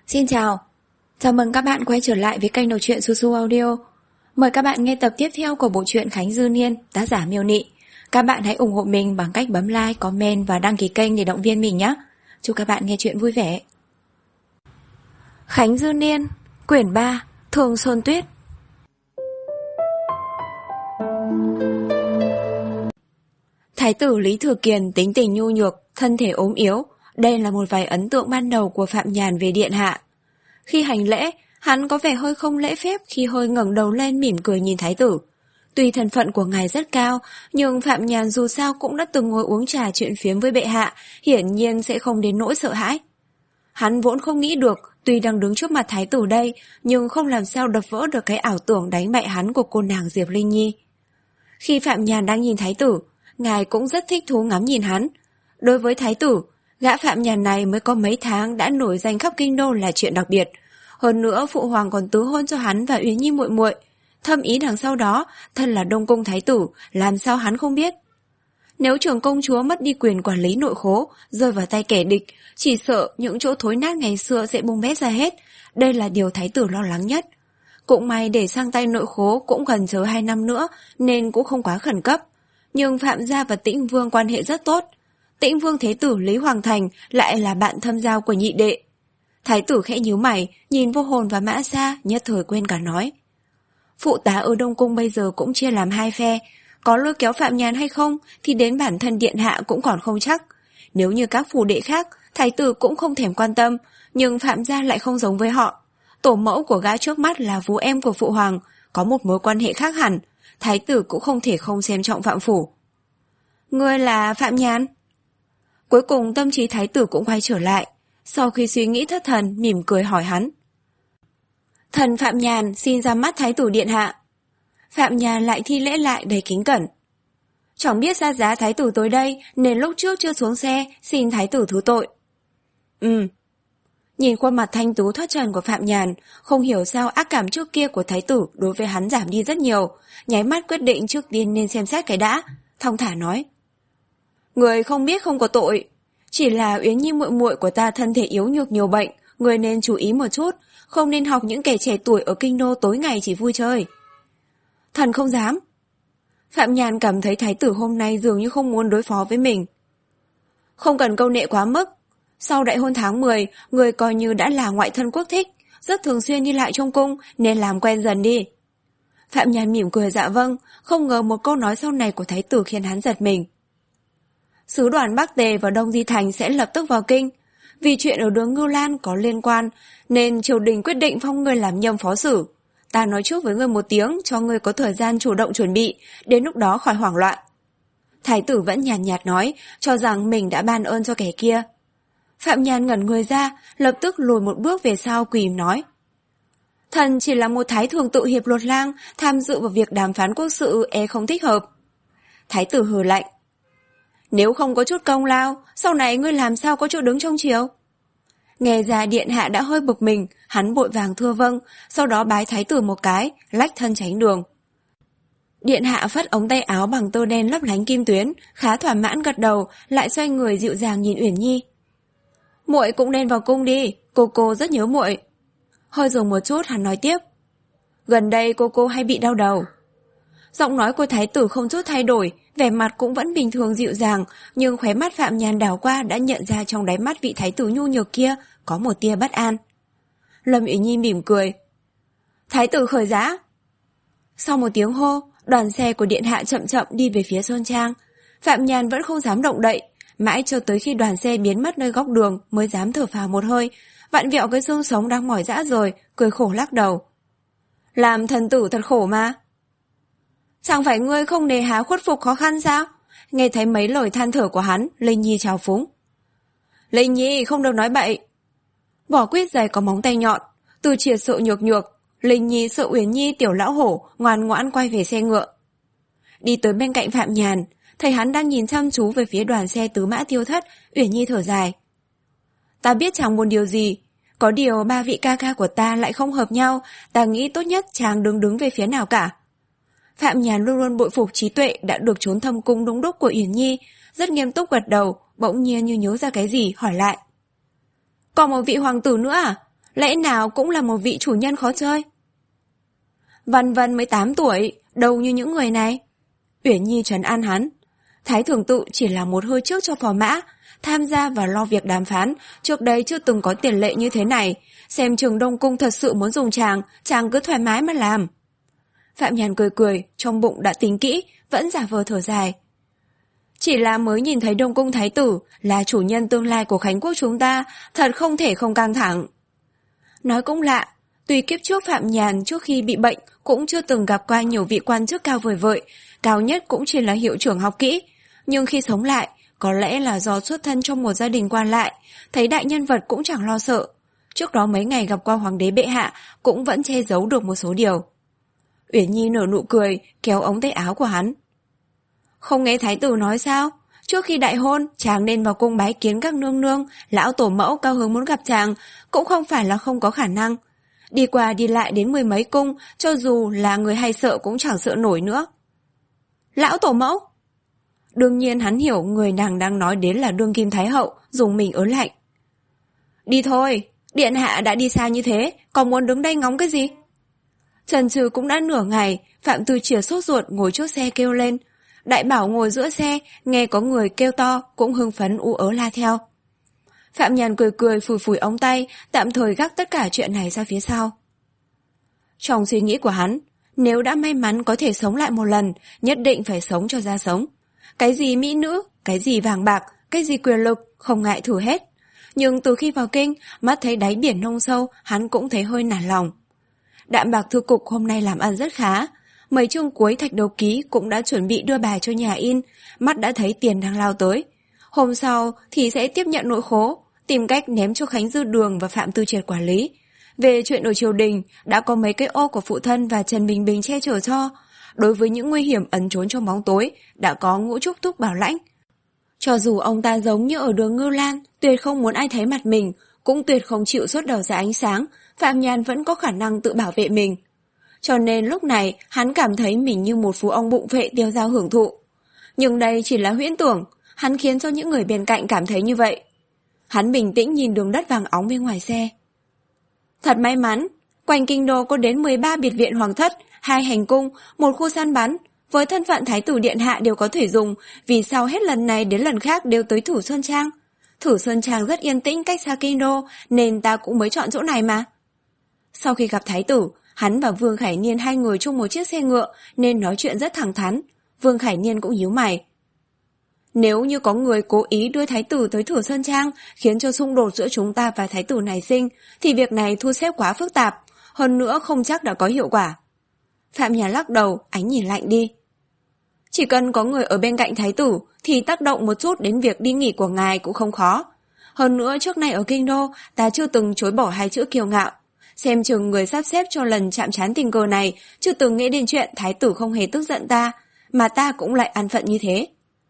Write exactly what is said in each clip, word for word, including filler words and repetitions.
Xin chào, chào mừng các bạn quay trở lại với kênh đọc truyện Su Su Audio. Mời các bạn nghe tập tiếp theo của bộ truyện Khánh Dư Niên, tác giả Miêu Nị. Các bạn hãy ủng hộ mình bằng cách bấm like, comment và đăng ký kênh để động viên mình nhé. Chúc các bạn nghe truyện vui vẻ. Khánh Dư Niên, quyển ba, Thường Xuân Tuyết. Thái tử Lý Thừa Kiền tính tình nhu nhược, thân thể ốm yếu. Đây là một vài ấn tượng ban đầu của Phạm Nhàn về điện hạ. Khi hành lễ, hắn có vẻ hơi không lễ phép khi hơi ngẩng đầu lên mỉm cười nhìn thái tử. Tuy thân phận của ngài rất cao, nhưng Phạm Nhàn dù sao cũng đã từng ngồi uống trà chuyện phiếm với bệ hạ, hiển nhiên sẽ không đến nỗi sợ hãi. Hắn vốn không nghĩ được, tuy đang đứng trước mặt thái tử đây, nhưng không làm sao đập vỡ được cái ảo tưởng đánh bại hắn của cô nàng Diệp Linh Nhi. Khi Phạm Nhàn đang nhìn thái tử, ngài cũng rất thích thú ngắm nhìn hắn. Đối với thái tử, gã Phạm Nhàn này mới có mấy tháng đã nổi danh khắp kinh đô là chuyện đặc biệt. Hơn nữa phụ hoàng còn tứ hôn cho hắn và Uyển Nhi muội muội. Thâm ý đằng sau đó, thân là đông cung thái tử, làm sao hắn không biết. Nếu trưởng công chúa mất đi quyền quản lý nội khố, rơi vào tay kẻ địch, chỉ sợ những chỗ thối nát ngày xưa sẽ bung bét ra hết. Đây là điều thái tử lo lắng nhất. Cũng may để sang tay nội khố cũng gần chờ hai năm nữa, nên cũng không quá khẩn cấp. Nhưng Phạm gia và Tĩnh Vương quan hệ rất tốt. Tĩnh Vương thế tử Lý Hoàng Thành lại là bạn thâm giao của nhị đệ. Thái tử khẽ nhíu mày, nhìn Vô Hồn và Mã Sa, nhất thời quên cả nói. Phụ tá ở Đông Cung bây giờ cũng chia làm hai phe, có lôi kéo Phạm Nhàn hay không thì đến bản thân điện hạ cũng còn không chắc. Nếu như các phủ đệ khác, thái tử cũng không thèm quan tâm, nhưng Phạm gia lại không giống với họ. Tổ mẫu của gã trước mắt là vú em của phụ hoàng, có một mối quan hệ khác hẳn, thái tử cũng không thể không xem trọng Phạm phủ. Ngươi là Phạm Nhàn? Cuối cùng tâm trí thái tử cũng quay trở lại. Sau khi suy nghĩ thất thần, mỉm cười hỏi hắn. Thần Phạm Nhàn xin ra mắt thái tử điện hạ. Phạm Nhàn lại thi lễ lại đầy kính cẩn. Chẳng biết ra giá thái tử tới đây, nên lúc trước chưa xuống xe, xin thái tử thứ tội. Ừ. Nhìn khuôn mặt thanh tú thoát trần của Phạm Nhàn, không hiểu sao ác cảm trước kia của thái tử đối với hắn giảm đi rất nhiều, nháy mắt quyết định trước tiên nên xem xét cái đã, thong thả nói. Người không biết không có tội, chỉ là Uyển Nhi muội muội của ta thân thể yếu nhược nhiều bệnh, người nên chú ý một chút, không nên học những kẻ trẻ tuổi ở kinh đô tối ngày chỉ vui chơi. Thần không dám. Phạm Nhàn cảm thấy thái tử hôm nay dường như không muốn đối phó với mình. Không cần câu nệ quá mức. Sau đại hôn tháng mười, người coi như đã là ngoại thân quốc thích, rất thường xuyên đi lại trong cung, nên làm quen dần đi. Phạm Nhàn mỉm cười dạ vâng, không ngờ một câu nói sau này của thái tử khiến hắn giật mình. Sứ đoàn Bắc Tề và Đông Di Thành sẽ lập tức vào kinh. Vì chuyện ở đường Ngưu Lan có liên quan, nên triều đình quyết định phong ngươi làm nhâm phó sử. Ta nói trước với ngươi một tiếng, cho ngươi có thời gian chủ động chuẩn bị, đến lúc đó khỏi hoảng loạn. Thái tử vẫn nhàn nhạt, nhạt nói, cho rằng mình đã ban ơn cho kẻ kia. Phạm Nhàn ngẩn người ra, lập tức lùi một bước về sau quỳ nói. Thần chỉ là một thái thường tự hiệp luật lang, tham dự vào việc đàm phán quốc sự e không thích hợp. Thái tử hừ lạnh. Nếu không có chút công lao, sau này ngươi làm sao có chỗ đứng trong triều? Nghe ra điện hạ đã hơi bực mình, hắn vội vàng thưa vâng, sau đó bái thái tử một cái, lách thân tránh đường. Điện hạ phất ống tay áo bằng tơ đen lấp lánh kim tuyến, khá thỏa mãn gật đầu, lại xoay người dịu dàng nhìn Uyển Nhi. Muội cũng nên vào cung đi, cô cô rất nhớ muội. Hơi dừng một chút hắn nói tiếp. Gần đây cô cô hay bị đau đầu. Giọng nói của thái tử không chút thay đổi, vẻ mặt cũng vẫn bình thường dịu dàng, nhưng khóe mắt Phạm Nhàn đảo qua đã nhận ra trong đáy mắt vị thái tử nhu nhược kia có một tia bất an. Lâm Uyển Nhi mỉm cười. Thái tử khởi giá. Sau một tiếng hô, đoàn xe của điện hạ chậm chậm đi về phía Sơn Trang. Phạm Nhàn vẫn không dám động đậy, mãi cho tới khi đoàn xe biến mất nơi góc đường mới dám thở phào một hơi, vặn vẹo cái xương sống đang mỏi rã rồi, cười khổ lắc đầu. Làm thần tử thật khổ mà. Chẳng phải ngươi không nề hà khuất phục khó khăn sao? Nghe thấy mấy lời than thở của hắn, Linh Nhi chào phúng. Linh Nhi không được nói bậy. Vỏ quýt dày có móng tay nhọn, từ triệt sợ nhược nhược, Linh Nhi sợ Uyển Nhi tiểu lão hổ ngoan ngoãn quay về xe ngựa. Đi tới bên cạnh Phạm Nhàn, thấy hắn đang nhìn chăm chú về phía đoàn xe tứ mã tiêu thất, Uyển Nhi thở dài. Ta biết chàng muốn điều gì, có điều ba vị ca ca của ta lại không hợp nhau, ta nghĩ tốt nhất chàng đừng đứng về phía nào cả. Phạm Nhàn luôn luôn bội phục trí tuệ đã được trốn thâm cung đúng đúc của Uyển Nhi, rất nghiêm túc gật đầu, bỗng nhiên như nhớ ra cái gì hỏi lại. Còn một vị hoàng tử nữa à? Lẽ nào cũng là một vị chủ nhân khó chơi? Văn Vân mới tám tuổi, đâu như những người này. Uyển Nhi trấn an hắn. Thái thượng tự chỉ là một hơi trước cho phò mã, tham gia và lo việc đàm phán, trước đây chưa từng có tiền lệ như thế này. Xem chừng Đông Cung thật sự muốn dùng chàng, chàng cứ thoải mái mà làm. Phạm Nhàn cười cười, trong bụng đã tính kỹ, vẫn giả vờ thở dài. Chỉ là mới nhìn thấy Đông Cung Thái tử, là chủ nhân tương lai của Khánh Quốc chúng ta, thật không thể không căng thẳng. Nói cũng lạ, tuy kiếp trước Phạm Nhàn trước khi bị bệnh cũng chưa từng gặp qua nhiều vị quan chức cao vời vợi, cao nhất cũng chỉ là hiệu trưởng học kỹ, nhưng khi sống lại, có lẽ là do xuất thân trong một gia đình quan lại, thấy đại nhân vật cũng chẳng lo sợ. Trước đó mấy ngày gặp qua hoàng đế bệ hạ cũng vẫn che giấu được một số điều. Uyển Nhi nở nụ cười, kéo ống tay áo của hắn. Không nghe thái tử nói sao? Trước khi đại hôn, chàng nên vào cung bái kiến các nương nương, lão tổ mẫu cao hứng muốn gặp chàng, cũng không phải là không có khả năng. Đi qua đi lại đến mười mấy cung, cho dù là người hay sợ cũng chẳng sợ nổi nữa. Lão tổ mẫu? Đương nhiên hắn hiểu người nàng đang nói đến là đương kim thái hậu, dùng mình ớn lạnh. Đi thôi, điện hạ đã đi xa như thế, còn muốn đứng đây ngóng cái gì? Chần chừ cũng đã nửa ngày, Phạm Tư Chìa sốt ruột ngồi trước xe kêu lên. Đại bảo ngồi giữa xe, nghe có người kêu to, cũng hưng phấn ú ớ la theo. Phạm Nhàn cười cười phủi phủi ống tay, tạm thời gác tất cả chuyện này ra phía sau. Trong suy nghĩ của hắn, nếu đã may mắn có thể sống lại một lần, nhất định phải sống cho ra sống. Cái gì mỹ nữ, cái gì vàng bạc, cái gì quyền lực, không ngại thử hết. Nhưng từ khi vào kinh, mắt thấy đáy biển nông sâu, hắn cũng thấy hơi nản lòng. Đạm Bạc thư cục hôm nay làm ăn rất khá. Mấy chương cuối Thạch Đầu Ký cũng đã chuẩn bị đưa bài cho nhà in, mắt đã thấy tiền đang lao tới. Hôm sau thì sẽ tiếp nhận nội khố, tìm cách ném cho Khánh Dư Đường và Phạm Tư Triệt quản lý. Về chuyện ở triều đình, đã có mấy cái ô của phụ thân và Trần Bình Bình che chở cho. Đối với những nguy hiểm ẩn trốn trong bóng tối, đã có Ngũ Trúc Thúc bảo lãnh. Cho dù ông ta giống như ở đường Ngưu Lan, tuyệt không muốn ai thấy mặt mình, cũng tuyệt không chịu xuất đầu ra ánh sáng, Phạm Nhàn vẫn có khả năng tự bảo vệ mình. Cho nên lúc này, hắn cảm thấy mình như một phú ông bụng phệ tiêu dao hưởng thụ. Nhưng đây chỉ là huyễn tưởng, hắn khiến cho những người bên cạnh cảm thấy như vậy. Hắn bình tĩnh nhìn đường đất vàng óng bên ngoài xe. Thật may mắn, quanh kinh đô có đến mười ba biệt viện hoàng thất, hai hành cung, một khu săn bắn. Với thân phận thái tử điện hạ đều có thể dùng, vì sao hết lần này đến lần khác đều tới Thử Sơn Trang. Thử Sơn Trang rất yên tĩnh cách xa kinh đô, nên ta cũng mới chọn chỗ này mà. Sau khi gặp thái tử, hắn và Vương Khải Niên hai người chung một chiếc xe ngựa nên nói chuyện rất thẳng thắn. Vương Khải Niên cũng nhíu mày. Nếu như có người cố ý đưa thái tử tới Thử Sơn Trang khiến cho xung đột giữa chúng ta và thái tử nảy sinh, thì việc này thu xếp quá phức tạp, hơn nữa không chắc đã có hiệu quả. Phạm Nhàn lắc đầu, ánh nhìn lạnh đi. Chỉ cần có người ở bên cạnh thái tử thì tác động một chút đến việc đi nghỉ của ngài cũng không khó. Hơn nữa trước nay ở kinh đô ta chưa từng chối bỏ hai chữ kiêu ngạo. Xem chừng người sắp xếp cho lần chạm trán tình cờ này chưa từng nghĩ đến chuyện thái tử không hề tức giận ta, mà ta cũng lại an phận như thế.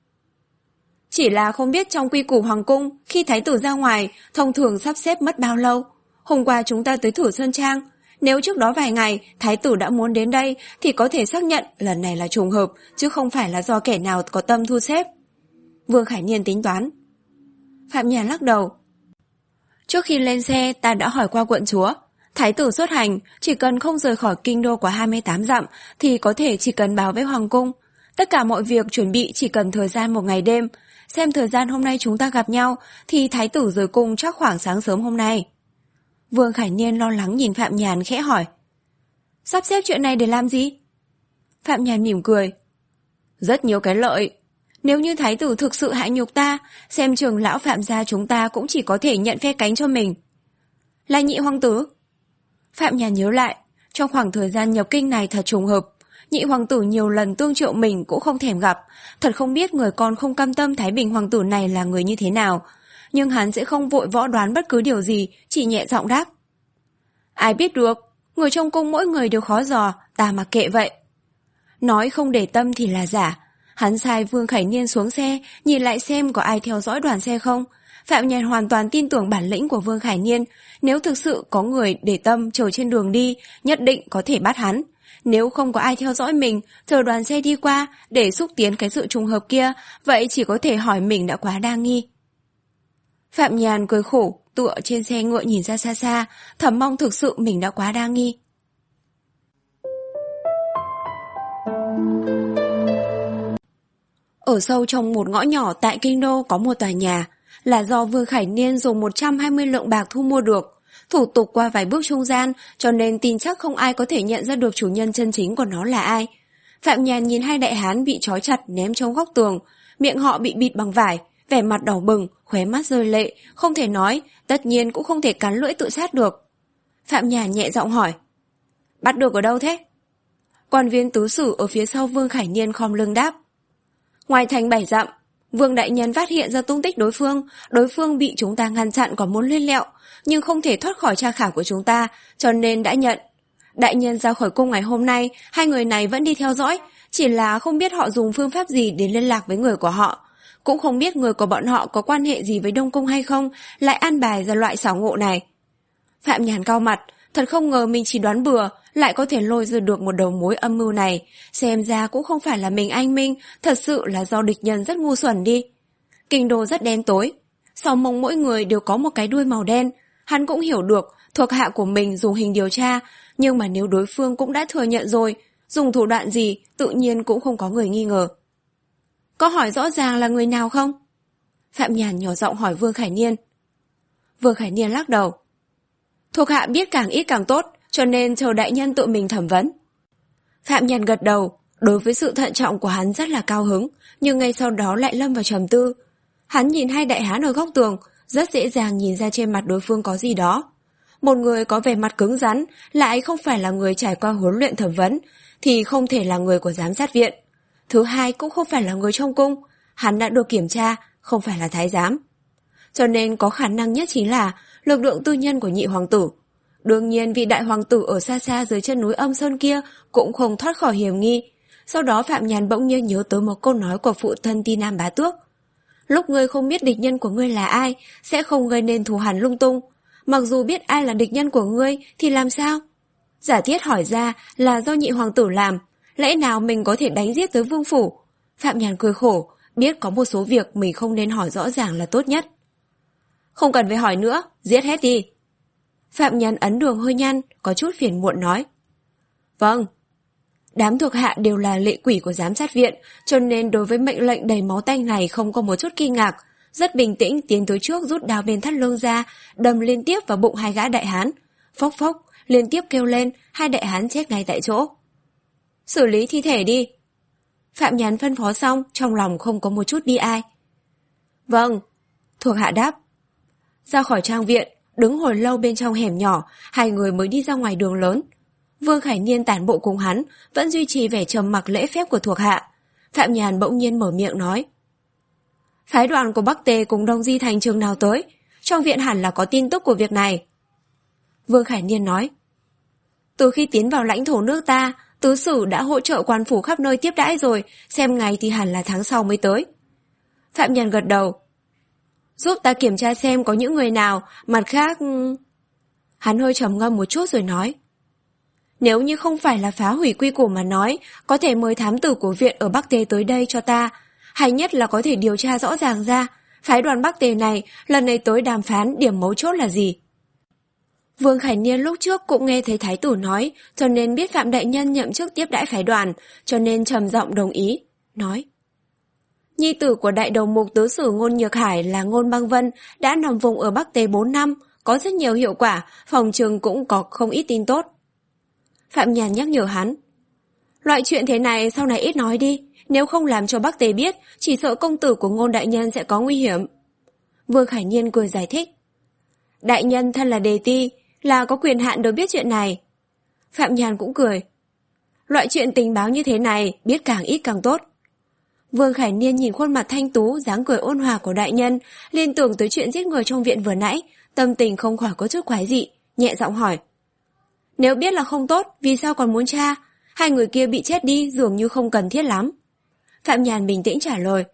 Chỉ là không biết trong quy củ hoàng cung, khi thái tử ra ngoài, thông thường sắp xếp mất bao lâu. Hôm qua chúng ta tới Thử Sơn Trang, nếu trước đó vài ngày thái tử đã muốn đến đây thì có thể xác nhận lần này là trùng hợp, chứ không phải là do kẻ nào có tâm thu xếp. Vương Khải Niên tính toán. Phạm Nhàn lắc đầu. Trước khi lên xe ta đã hỏi qua quận chúa. Thái tử xuất hành, chỉ cần không rời khỏi kinh đô quá hai mươi tám dặm thì có thể chỉ cần báo với hoàng cung. Tất cả mọi việc chuẩn bị chỉ cần thời gian một ngày đêm. Xem thời gian hôm nay chúng ta gặp nhau thì thái tử rời cung chắc khoảng sáng sớm hôm nay. Vương Khải Niên lo lắng nhìn Phạm Nhàn khẽ hỏi. Sắp xếp chuyện này để làm gì? Phạm Nhàn mỉm cười. Rất nhiều cái lợi. Nếu như thái tử thực sự hại nhục ta, xem chừng lão Phạm gia chúng ta cũng chỉ có thể nhận phe cánh cho mình. Là nhị hoàng tử? Phạm Nhàn nhớ lại, trong khoảng thời gian nhập kinh này thật trùng hợp, nhị hoàng tử nhiều lần tương triệu mình cũng không thèm gặp, thật không biết người con không cam tâm Thái Bình hoàng tử này là người như thế nào. Nhưng hắn sẽ không vội võ đoán bất cứ điều gì, chỉ nhẹ giọng đáp. Ai biết được, người trong cung mỗi người đều khó dò, ta mặc kệ vậy. Nói không để tâm thì là giả. Hắn sai Vương Khải Niên xuống xe, nhìn lại xem có ai theo dõi đoàn xe không. Phạm Nhàn hoàn toàn tin tưởng bản lĩnh của Vương Khải Niên, nếu thực sự có người để tâm chờ trên đường đi, nhất định có thể bắt hắn. Nếu không có ai theo dõi mình, chờ đoàn xe đi qua để xúc tiến cái sự trùng hợp kia, vậy chỉ có thể hỏi mình đã quá đa nghi. Phạm Nhàn cười khổ, tựa trên xe ngựa nhìn ra xa xa, thầm mong thực sự mình đã quá đa nghi. Ở sâu trong một ngõ nhỏ tại kinh đô có một tòa nhà, là do Vương Khải Niên dùng một trăm hai mươi lượng bạc thu mua được. Thủ tục qua vài bước trung gian, cho nên tin chắc không ai có thể nhận ra được chủ nhân chân chính của nó là ai. Phạm Nhàn nhìn hai đại hán bị trói chặt ném trong góc tường, miệng họ bị bịt bằng vải, vẻ mặt đỏ bừng, khóe mắt rơi lệ, không thể nói, tất nhiên cũng không thể cắn lưỡi tự sát được. Phạm Nhàn nhẹ giọng hỏi, bắt được ở đâu thế? Quan viên tứ sử ở phía sau Vương Khải Niên khom lưng đáp, ngoài thành bảy dặm. Vương đại nhân phát hiện ra tung tích đối phương, đối phương bị chúng ta ngăn chặn còn muốn liên lẹo, nhưng không thể thoát khỏi tra khảo của chúng ta, cho nên đã nhận. Đại nhân ra khỏi cung ngày hôm nay, hai người này vẫn đi theo dõi, chỉ là không biết họ dùng phương pháp gì để liên lạc với người của họ. Cũng không biết người của bọn họ có quan hệ gì với Đông Cung hay không, lại an bài ra loại xảo ngộ này. Phạm Nhàn cau mặt, thật không ngờ mình chỉ đoán bừa, lại có thể lôi ra được một đầu mối âm mưu này. Xem ra cũng không phải là mình anh minh, thật sự là do địch nhân rất ngu xuẩn đi. Kinh đô rất đen tối, sau mông mỗi người đều có một cái đuôi màu đen. Hắn cũng hiểu được thuộc hạ của mình dùng hình điều tra, nhưng mà nếu đối phương cũng đã thừa nhận rồi, dùng thủ đoạn gì tự nhiên cũng không có người nghi ngờ. Có hỏi rõ ràng là người nào không? Phạm Nhàn nhỏ giọng hỏi Vương Khải Niên. Vương Khải Niên lắc đầu. Thuộc hạ biết càng ít càng tốt, cho nên chờ đại nhân tự mình thẩm vấn. Phạm Nhàn gật đầu, đối với sự thận trọng của hắn rất là cao hứng, nhưng ngay sau đó lại lâm vào trầm tư. Hắn nhìn hai đại hán ở góc tường, rất dễ dàng nhìn ra trên mặt đối phương có gì đó. Một người có vẻ mặt cứng rắn, lại không phải là người trải qua huấn luyện thẩm vấn, thì không thể là người của giám sát viện. Thứ hai cũng không phải là người trong cung, hắn đã được kiểm tra, không phải là thái giám. Cho nên có khả năng nhất chính là lực lượng tư nhân của nhị hoàng tử. Đương nhiên vị đại hoàng tử ở xa xa dưới chân núi Âm Sơn kia cũng không thoát khỏi hiểm nghi. Sau đó Phạm Nhàn bỗng nhiên nhớ tới một câu nói của phụ thân Ti Nam Bá Tước. Lúc ngươi không biết địch nhân của ngươi là ai, sẽ không gây nên thù hằn lung tung. Mặc dù biết ai là địch nhân của ngươi thì làm sao? Giả thiết hỏi ra là do nhị hoàng tử làm, lẽ nào mình có thể đánh giết tới vương phủ? Phạm Nhàn cười khổ, biết có một số việc mình không nên hỏi rõ ràng là tốt nhất. Không cần phải hỏi nữa, giết hết đi. Phạm Nhàn ấn đường hơi nhăn, có chút phiền muộn nói. Vâng. Đám thuộc hạ đều là lệ quỷ của giám sát viện, cho nên đối với mệnh lệnh đầy máu tanh này không có một chút kinh ngạc. Rất bình tĩnh tiến tới trước rút đao bên thắt lưng ra, đâm liên tiếp vào bụng hai gã đại hán. Phốc phốc, liên tiếp kêu lên, hai đại hán chết ngay tại chỗ. Xử lý thi thể đi. Phạm Nhàn phân phó xong, trong lòng không có một chút bi ai. Vâng. Thuộc hạ đáp. Ra khỏi trang viện, đứng hồi lâu bên trong hẻm nhỏ, hai người mới đi ra ngoài đường lớn. Vương Khải Niên tản bộ cùng hắn, vẫn duy trì vẻ trầm mặc lễ phép của thuộc hạ. Phạm Nhàn bỗng nhiên mở miệng nói. Phái đoàn của Bắc Tề cùng Đông Di Thành trường nào tới? Trong viện hẳn là có tin tức của việc này. Vương Khải Niên nói. Từ khi tiến vào lãnh thổ nước ta, tứ sử đã hỗ trợ quan phủ khắp nơi tiếp đãi rồi, xem ngày thì hẳn là tháng sau mới tới. Phạm Nhàn gật đầu. Giúp ta kiểm tra xem có những người nào, mặt khác... Hắn hơi trầm ngâm một chút rồi nói. Nếu như không phải là phá hủy quy củ mà nói, có thể mời thám tử của viện ở Bắc Tề tới đây cho ta. Hay nhất là có thể điều tra rõ ràng ra, phái đoàn Bắc Tề này lần này tới đàm phán điểm mấu chốt là gì. Vương Khải Niên lúc trước cũng nghe thấy thái tử nói, cho nên biết Phạm đại nhân nhậm chức tiếp đãi phái đoàn, cho nên trầm giọng đồng ý, nói. Nhi tử của đại đầu mục tứ sử Ngôn Nhược Hải là Ngôn Băng Vân đã nằm vùng ở Bắc Tề bốn năm, có rất nhiều hiệu quả, phòng trường cũng có không ít tin tốt. Phạm Nhàn nhắc nhở hắn. Loại chuyện thế này sau này ít nói đi, nếu không làm cho Bắc Tề biết, chỉ sợ công tử của Ngôn đại nhân sẽ có nguy hiểm. Vương Khải Niên cười giải thích. Đại nhân thân là đề ti, là có quyền hạn được biết chuyện này. Phạm Nhàn cũng cười. Loại chuyện tình báo như thế này, biết càng ít càng tốt. Vương Khải Niên nhìn khuôn mặt thanh tú, dáng cười ôn hòa của đại nhân, liên tưởng tới chuyện giết người trong viện vừa nãy, tâm tình không khỏi có chút quái dị, nhẹ giọng hỏi. Nếu biết là không tốt, vì sao còn muốn tra? Hai người kia bị chết đi dường như không cần thiết lắm. Phạm Nhàn bình tĩnh trả lời.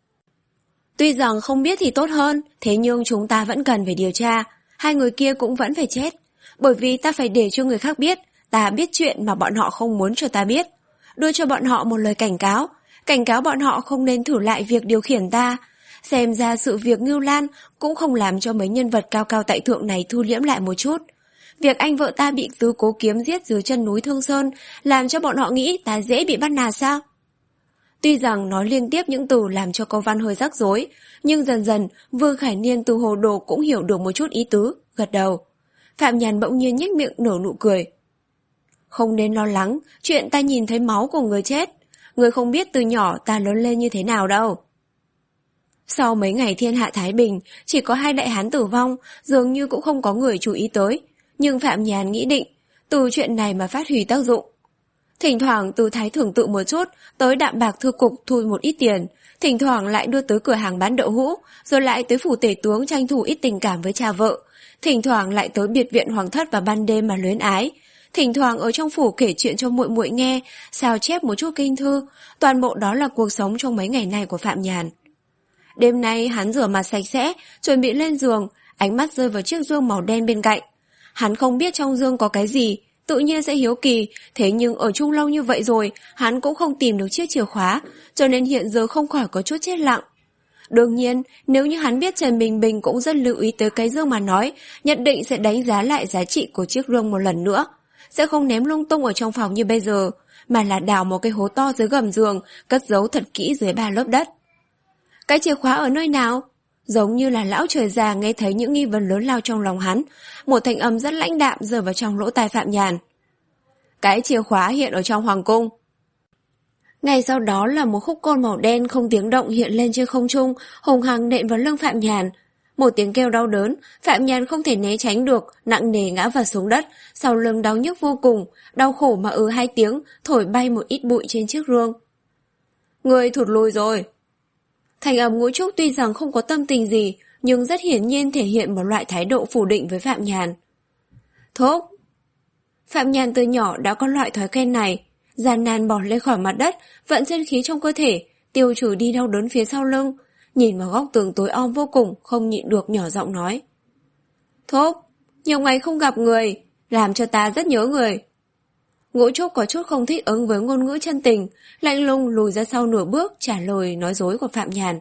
Tuy rằng không biết thì tốt hơn, thế nhưng chúng ta vẫn cần phải điều tra. Hai người kia cũng vẫn phải chết, bởi vì ta phải để cho người khác biết ta biết chuyện mà bọn họ không muốn cho ta biết, đưa cho bọn họ một lời cảnh cáo, cảnh cáo bọn họ không nên thử lại việc điều khiển ta. Xem ra sự việc Ngưu Lan cũng không làm cho mấy nhân vật cao cao tại thượng này thu liễm lại một chút. Việc anh vợ ta bị tứ cố kiếm giết dưới chân núi Thương Sơn làm cho bọn họ nghĩ ta dễ bị bắt nạt sao? Tuy rằng nói liên tiếp những từ làm cho câu văn hơi rắc rối, nhưng dần dần Vương Khải Niên từ hồ đồ cũng hiểu được một chút ý tứ, gật đầu. Phạm Nhàn bỗng nhiên nhếch miệng nở nụ cười. Không nên lo lắng, chuyện ta nhìn thấy máu của người chết. Người không biết từ nhỏ ta lớn lên như thế nào đâu. Sau mấy ngày thiên hạ thái bình, chỉ có hai đại hán tử vong, dường như cũng không có người chú ý tới. Nhưng Phạm Nhàn nghĩ định, từ chuyện này mà phát huy tác dụng. Thỉnh thoảng từ thái thưởng tự một chút, tới đạm bạc thư cục thu một ít tiền, thỉnh thoảng lại đưa tới cửa hàng bán đậu hũ, rồi lại tới phủ tể tướng tranh thủ ít tình cảm với cha vợ, thỉnh thoảng lại tới biệt viện hoàng thất vào ban đêm mà luyến ái, thỉnh thoảng ở trong phủ kể chuyện cho muội muội nghe, sao chép một chút kinh thư, toàn bộ đó là cuộc sống trong mấy ngày này của Phạm Nhàn. Đêm nay hắn rửa mặt sạch sẽ, chuẩn bị lên giường, ánh mắt rơi vào chiếc gương màu đen bên cạnh. Hắn không biết trong gương có cái gì, tự nhiên sẽ hiếu kỳ, thế nhưng ở chung lâu như vậy rồi, hắn cũng không tìm được chiếc chìa khóa, cho nên hiện giờ không khỏi có chút chết lặng. Đương nhiên, nếu như hắn biết Trần Bình Bình cũng rất lưu ý tới cái gương mà nói, nhận định sẽ đánh giá lại giá trị của chiếc gương một lần nữa. Sẽ không ném lung tung ở trong phòng như bây giờ, mà là đào một cái hố to dưới gầm giường, cất giấu thật kỹ dưới ba lớp đất. Cái chìa khóa ở nơi nào? Giống như là lão trời già nghe thấy những nghi vấn lớn lao trong lòng hắn, một thanh âm rất lãnh đạm rơi vào trong lỗ tai Phạm Nhàn. Cái chìa khóa hiện ở trong hoàng cung. Ngay sau đó là một khúc côn màu đen không tiếng động hiện lên trên không trung, hùng hăng nện vào lưng Phạm Nhàn. Một tiếng kêu đau đớn, Phạm Nhàn không thể né tránh được, nặng nề ngã vào xuống đất, sau lưng đau nhức vô cùng, đau khổ mà ừ hai tiếng, thổi bay một ít bụi trên chiếc gương. Người thụt lùi rồi. Thành âm Ngũ Trúc tuy rằng không có tâm tình gì, nhưng rất hiển nhiên thể hiện một loại thái độ phủ định với Phạm Nhàn. Thốt! Phạm Nhàn từ nhỏ đã có loại thói quen này, gian nan bỏ lên khỏi mặt đất, vận chân khí trong cơ thể, tiêu trừ đi đau đớn phía sau lưng, nhìn vào góc tường tối om vô cùng, không nhịn được nhỏ giọng nói. Thốt! Nhiều ngày không gặp người, làm cho ta rất nhớ người. Ngũ Trúc có chút không thích ứng với ngôn ngữ chân tình, lạnh lùng lùi ra sau nửa bước trả lời nói dối của Phạm Nhàn.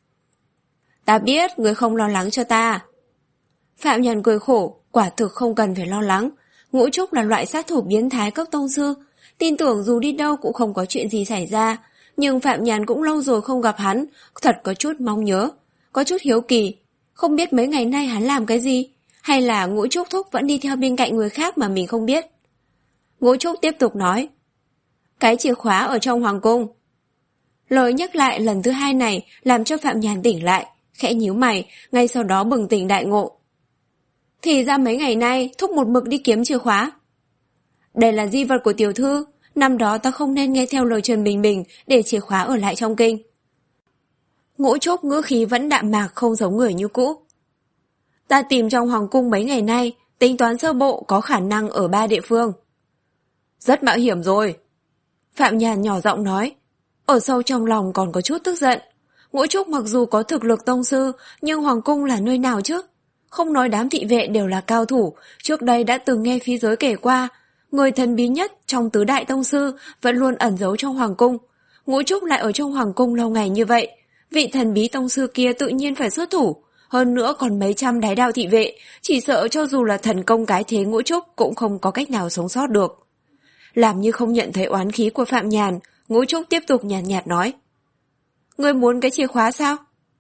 Ta biết người không lo lắng cho ta. Phạm Nhàn cười khổ, quả thực không cần phải lo lắng. Ngũ Trúc là loại sát thủ biến thái cấp tông sư, tin tưởng dù đi đâu cũng không có chuyện gì xảy ra. Nhưng Phạm Nhàn cũng lâu rồi không gặp hắn, thật có chút mong nhớ, có chút hiếu kỳ. Không biết mấy ngày nay hắn làm cái gì, hay là Ngũ Trúc thúc vẫn đi theo bên cạnh người khác mà mình không biết. Ngũ Trúc tiếp tục nói. Cái chìa khóa ở trong hoàng cung. Lời nhắc lại lần thứ hai này làm cho Phạm Nhàn tỉnh lại, khẽ nhíu mày, ngay sau đó bừng tỉnh đại ngộ. Thì ra mấy ngày nay thúc một mực đi kiếm chìa khóa. Đây là di vật của tiểu thư, năm đó ta không nên nghe theo lời Trần Bình Bình để chìa khóa ở lại trong kinh. Ngũ Trúc ngữ khí vẫn đạm mạc không giống người như cũ. Ta tìm trong hoàng cung mấy ngày nay, tính toán sơ bộ có khả năng ở ba địa phương. Rất mạo hiểm rồi. Phạm Nhàn nhỏ giọng nói, ở sâu trong lòng còn có chút tức giận. Ngũ Trúc mặc dù có thực lực tông sư, nhưng hoàng cung là nơi nào chứ? Không nói đám thị vệ đều là cao thủ, trước đây đã từng nghe phía giới kể qua, người thần bí nhất trong tứ đại tông sư vẫn luôn ẩn giấu trong hoàng cung. Ngũ Trúc lại ở trong hoàng cung lâu ngày như vậy, vị thần bí tông sư kia tự nhiên phải xuất thủ. Hơn nữa còn mấy trăm đái đao thị vệ, chỉ sợ cho dù là thần công cái thế Ngũ Trúc cũng không có cách nào sống sót được. Làm như không nhận thấy oán khí của Phạm Nhàn, Ngũ Trúc tiếp tục nhàn nhạt, nhạt nói. Ngươi muốn cái chìa khóa sao?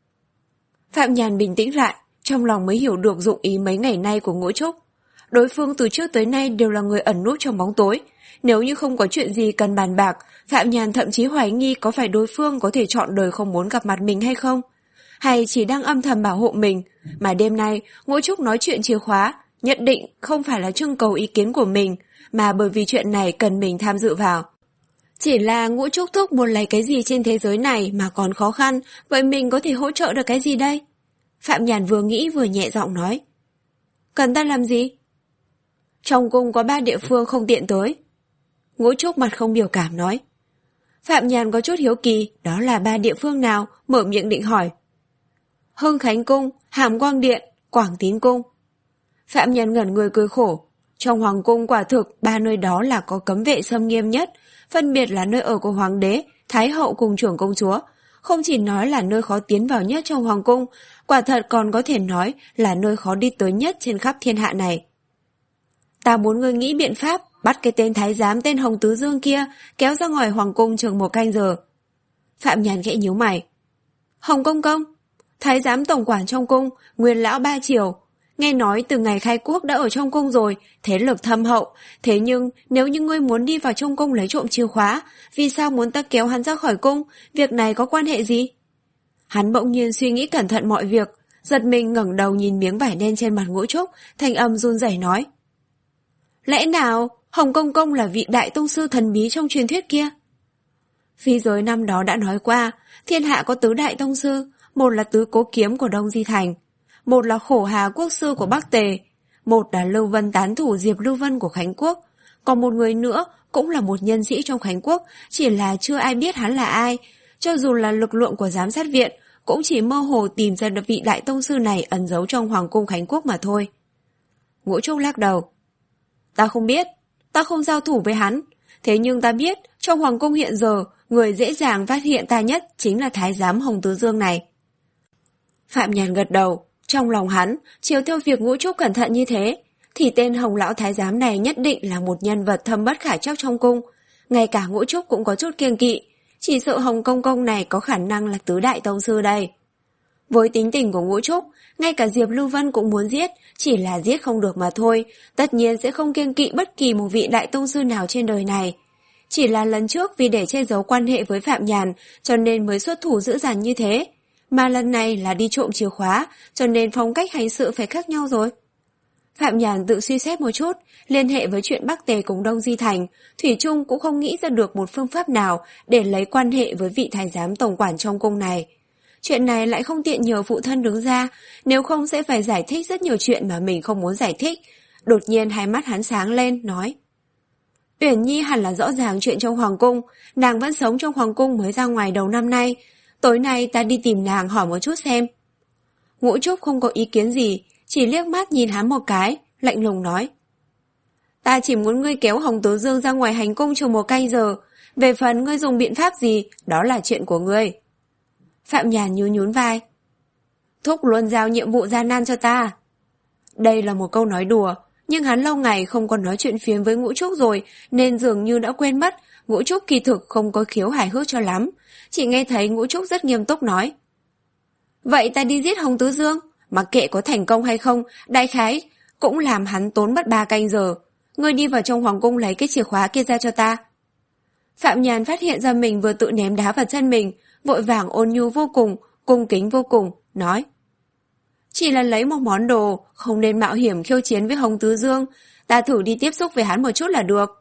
Phạm Nhàn bình tĩnh lại, trong lòng mới hiểu được dụng ý mấy ngày nay của Ngũ Trúc. Đối phương từ trước tới nay đều là người ẩn núp trong bóng tối. Nếu như không có chuyện gì cần bàn bạc, Phạm Nhàn thậm chí hoài nghi có phải đối phương có thể chọn đời không muốn gặp mặt mình hay không? Hay chỉ đang âm thầm bảo hộ mình, mà đêm nay Ngũ Trúc nói chuyện chìa khóa, nhất định không phải là trưng cầu ý kiến của mình, mà bởi vì chuyện này cần mình tham dự vào. Chỉ là Ngũ Trúc thúc muốn lấy cái gì trên thế giới này mà còn khó khăn, vậy mình có thể hỗ trợ được cái gì đây? Phạm Nhàn vừa nghĩ vừa nhẹ giọng nói. Cần ta làm gì? Trong cung có ba địa phương không tiện tới. Ngũ Trúc mặt không biểu cảm nói. Phạm Nhàn có chút hiếu kỳ, đó là ba địa phương nào, mở miệng định hỏi. Hưng Khánh Cung, Hàm Quang Điện, Quảng Tín Cung. Phạm Nhàn ngẩn người cười khổ. Trong hoàng cung quả thực, ba nơi đó là có cấm vệ xâm nghiêm nhất, phân biệt là nơi ở của hoàng đế, thái hậu cùng trưởng công chúa. không chỉ nói là nơi khó tiến vào nhất trong hoàng cung, quả thật còn có thể nói là nơi khó đi tới nhất trên khắp thiên hạ này. Ta muốn ngươi nghĩ biện pháp bắt cái tên thái giám tên Hồng Tứ Dương kia kéo ra ngoài hoàng cung chừng một canh giờ. Phạm Nhàn khẽ nhíu mày. Hồng công công, thái giám tổng quản trong cung, nguyên lão ba triều, nghe nói từ ngày khai quốc đã ở trong cung rồi, thế lực thâm hậu. Thế nhưng nếu như ngươi muốn đi vào trong cung lấy trộm chìa khóa, vì sao muốn ta kéo hắn ra khỏi cung? Việc này có quan hệ gì? Hắn bỗng nhiên suy nghĩ cẩn thận mọi việc, giật mình ngẩng đầu nhìn miếng vải đen trên mặt Ngũ Trúc, thanh âm run rẩy nói. Lẽ nào Hồng công công là vị đại tông sư thần bí trong truyền thuyết kia? Phi giới năm đó đã nói qua, thiên hạ có tứ đại tông sư, một là tứ cố kiếm của Đông Di Thành, một là khổ hà quốc sư của Bắc Tề, một là Lưu Vân tán thủ Diệp Lưu Vân của Khánh Quốc, còn một người nữa cũng là một nhân sĩ trong Khánh Quốc, chỉ là chưa ai biết hắn là ai. Cho dù là lực lượng của giám sát viện, cũng chỉ mơ hồ tìm ra được vị đại tông sư này ẩn giấu trong Hoàng cung Khánh Quốc mà thôi. Ngũ Trúc lắc đầu. Ta không biết, ta không giao thủ với hắn. Thế nhưng ta biết, trong Hoàng cung hiện giờ, người dễ dàng phát hiện ta nhất chính là thái giám Hồng Tứ Dương này. Phạm Nhàn gật đầu, trong lòng hắn, chiếu theo việc Ngũ Trúc cẩn thận như thế, thì tên Hồng lão thái giám này nhất định là một nhân vật thâm bất khả trắc trong cung. Ngay cả Ngũ Trúc cũng có chút kiêng kỵ, chỉ sợ Hồng công công này có khả năng là tứ đại tông sư đây. Với tính tình của Ngũ Trúc, ngay cả Diệp Lưu Vân cũng muốn giết, chỉ là giết không được mà thôi, tất nhiên sẽ không kiêng kỵ bất kỳ một vị đại tông sư nào trên đời này. Chỉ là lần trước vì để che giấu quan hệ với Phạm Nhàn, cho nên mới xuất thủ dữ dằn như thế. Mà lần này là đi trộm chìa khóa, cho nên phong cách hành sự phải khác nhau rồi. Phạm Nhàn tự suy xét một chút, liên hệ với chuyện Bắc Tề cùng Đông Di Thành, Thủy Chung cũng không nghĩ ra được một phương pháp nào để lấy quan hệ với vị thái giám tổng quản trong cung này. Chuyện này lại không tiện nhờ phụ thân đứng ra, nếu không sẽ phải giải thích rất nhiều chuyện mà mình không muốn giải thích. Đột nhiên hai mắt hắn sáng lên, nói. Uyển Nhi hẳn là rõ ràng chuyện trong Hoàng cung, nàng vẫn sống trong Hoàng cung mới ra ngoài đầu năm nay. Tối nay ta đi tìm nàng hỏi một chút xem. Ngũ Trúc không có ý kiến gì, chỉ liếc mắt nhìn hắn một cái, lạnh lùng nói. Ta chỉ muốn ngươi kéo Hồng Tứ Dương ra ngoài hành cung chừng một canh giờ, về phần ngươi dùng biện pháp gì, đó là chuyện của ngươi. Phạm Nhàn nhún nhún vai. Thúc luôn giao nhiệm vụ gian nan cho ta. Đây là một câu nói đùa, nhưng hắn lâu ngày không còn nói chuyện phiếm với Ngũ Trúc rồi, nên dường như đã quên mất Ngũ Trúc kỳ thực không có khiếu hài hước cho lắm. Chỉ nghe thấy Ngũ Trúc rất nghiêm túc nói. Vậy ta đi giết Hồng Tứ Dương, mặc kệ có thành công hay không, đại khái cũng làm hắn tốn mất ba canh giờ. Ngươi đi vào trong hoàng cung lấy cái chìa khóa kia ra cho ta. Phạm Nhàn phát hiện ra mình vừa tự ném đá vào chân mình, vội vàng ôn nhu vô cùng, cung kính vô cùng, nói. Chỉ là lấy một món đồ, không nên mạo hiểm khiêu chiến với Hồng Tứ Dương, ta thử đi tiếp xúc với hắn một chút là được.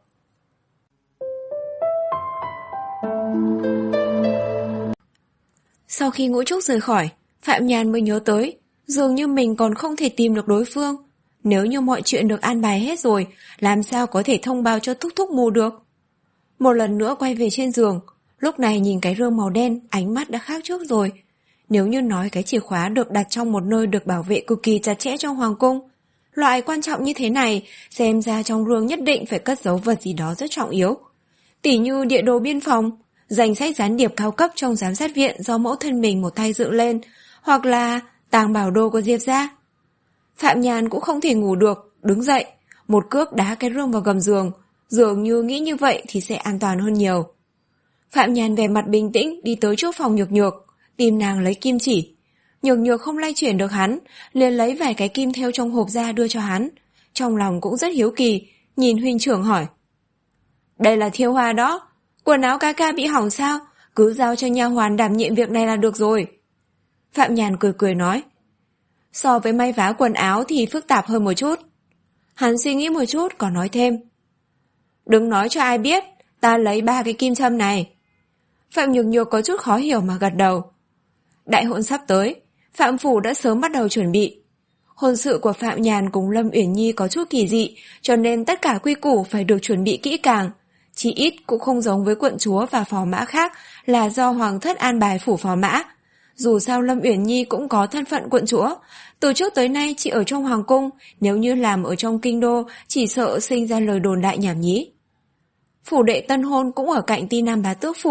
Sau khi Ngũ Trúc rời khỏi, Phạm Nhàn mới nhớ tới, dường như mình còn không thể tìm được đối phương. Nếu như mọi chuyện được an bài hết rồi, làm sao có thể thông báo cho Thúc Thúc Mù được? Một lần nữa quay về trên giường, lúc này nhìn cái rơm màu đen, ánh mắt đã khác trước rồi. Nếu như nói cái chìa khóa được đặt trong một nơi được bảo vệ cực kỳ chặt chẽ trong hoàng cung, loại quan trọng như thế này, xem ra trong rương nhất định phải cất giấu vật gì đó rất trọng yếu. Tỉ như địa đồ biên phòng, danh sách gián điệp cao cấp trong giám sát viện do mẫu thân mình một tay dựng lên, hoặc là tàng bảo đồ của Diệp gia. Phạm Nhàn cũng không thể ngủ được, đứng dậy, một cước đá cái rương vào gầm giường, dường như nghĩ như vậy thì sẽ an toàn hơn nhiều. Phạm Nhàn vẻ mặt bình tĩnh đi tới trước phòng Nhược Nhược, tìm nàng lấy kim chỉ. Nhược Nhược không lay chuyển được hắn, liền lấy vài cái kim theo trong hộp ra đưa cho hắn. Trong lòng cũng rất hiếu kỳ, nhìn huynh trưởng hỏi. Đây là thiêu hoa đó, quần áo ca ca bị hỏng sao? Cứ giao cho nha hoàn đảm nhiệm việc này là được rồi. Phạm Nhàn cười cười nói. So với may vá quần áo thì phức tạp hơn một chút. Hắn suy nghĩ một chút còn nói thêm. Đừng nói cho ai biết, ta lấy ba cái kim châm này. Phạm Nhược Nhược có chút khó hiểu mà gật đầu. Đại hôn sắp tới, Phạm Phủ đã sớm bắt đầu chuẩn bị. Hôn sự của Phạm Nhàn cùng Lâm Uyển Nhi có chút kỳ dị, cho nên tất cả quy củ phải được chuẩn bị kỹ càng. Chỉ ít cũng không giống với quận chúa và phò mã khác là do hoàng thất an bài phủ phò mã. Dù sao Lâm Uyển Nhi cũng có thân phận quận chúa, từ trước tới nay chỉ ở trong hoàng cung, nếu như làm ở trong kinh đô chỉ sợ sinh ra lời đồn đại nhảm nhí. Phủ đệ tân hôn cũng ở cạnh Ti Nam Bá Tước phủ,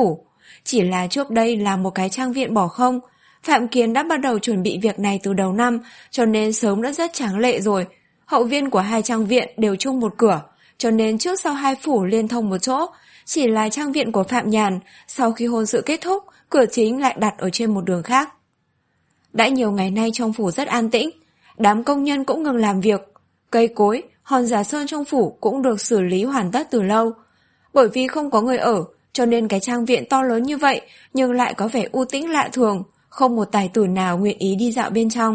chỉ là trước đây là một cái trang viện bỏ không. Phạm Kiến đã bắt đầu chuẩn bị việc này từ đầu năm, cho nên sớm đã rất tráng lệ rồi. Hậu viên của hai trang viện đều chung một cửa, cho nên trước sau hai phủ liên thông một chỗ. Chỉ là trang viện của Phạm Nhàn, sau khi hôn sự kết thúc, cửa chính lại đặt ở trên một đường khác. Đã nhiều ngày nay trong phủ rất an tĩnh, đám công nhân cũng ngừng làm việc. Cây cối, hòn giả sơn trong phủ cũng được xử lý hoàn tất từ lâu. Bởi vì không có người ở, cho nên cái trang viện to lớn như vậy nhưng lại có vẻ u tĩnh lạ thường, không một tài tử nào nguyện ý đi dạo bên trong.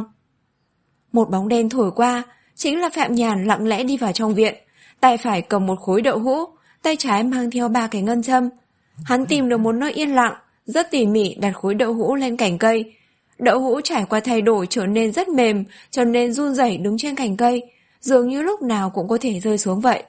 Một bóng đen thổi qua, chính là Phạm Nhàn lặng lẽ đi vào trong viện, tay phải cầm một khối đậu hũ, tay trái mang theo ba cái ngân châm. Hắn tìm được một nơi yên lặng, rất tỉ mỉ đặt khối đậu hũ lên cành cây. Đậu hũ trải qua thay đổi trở nên rất mềm, cho nên run rẩy đứng trên cành cây, dường như lúc nào cũng có thể rơi xuống vậy.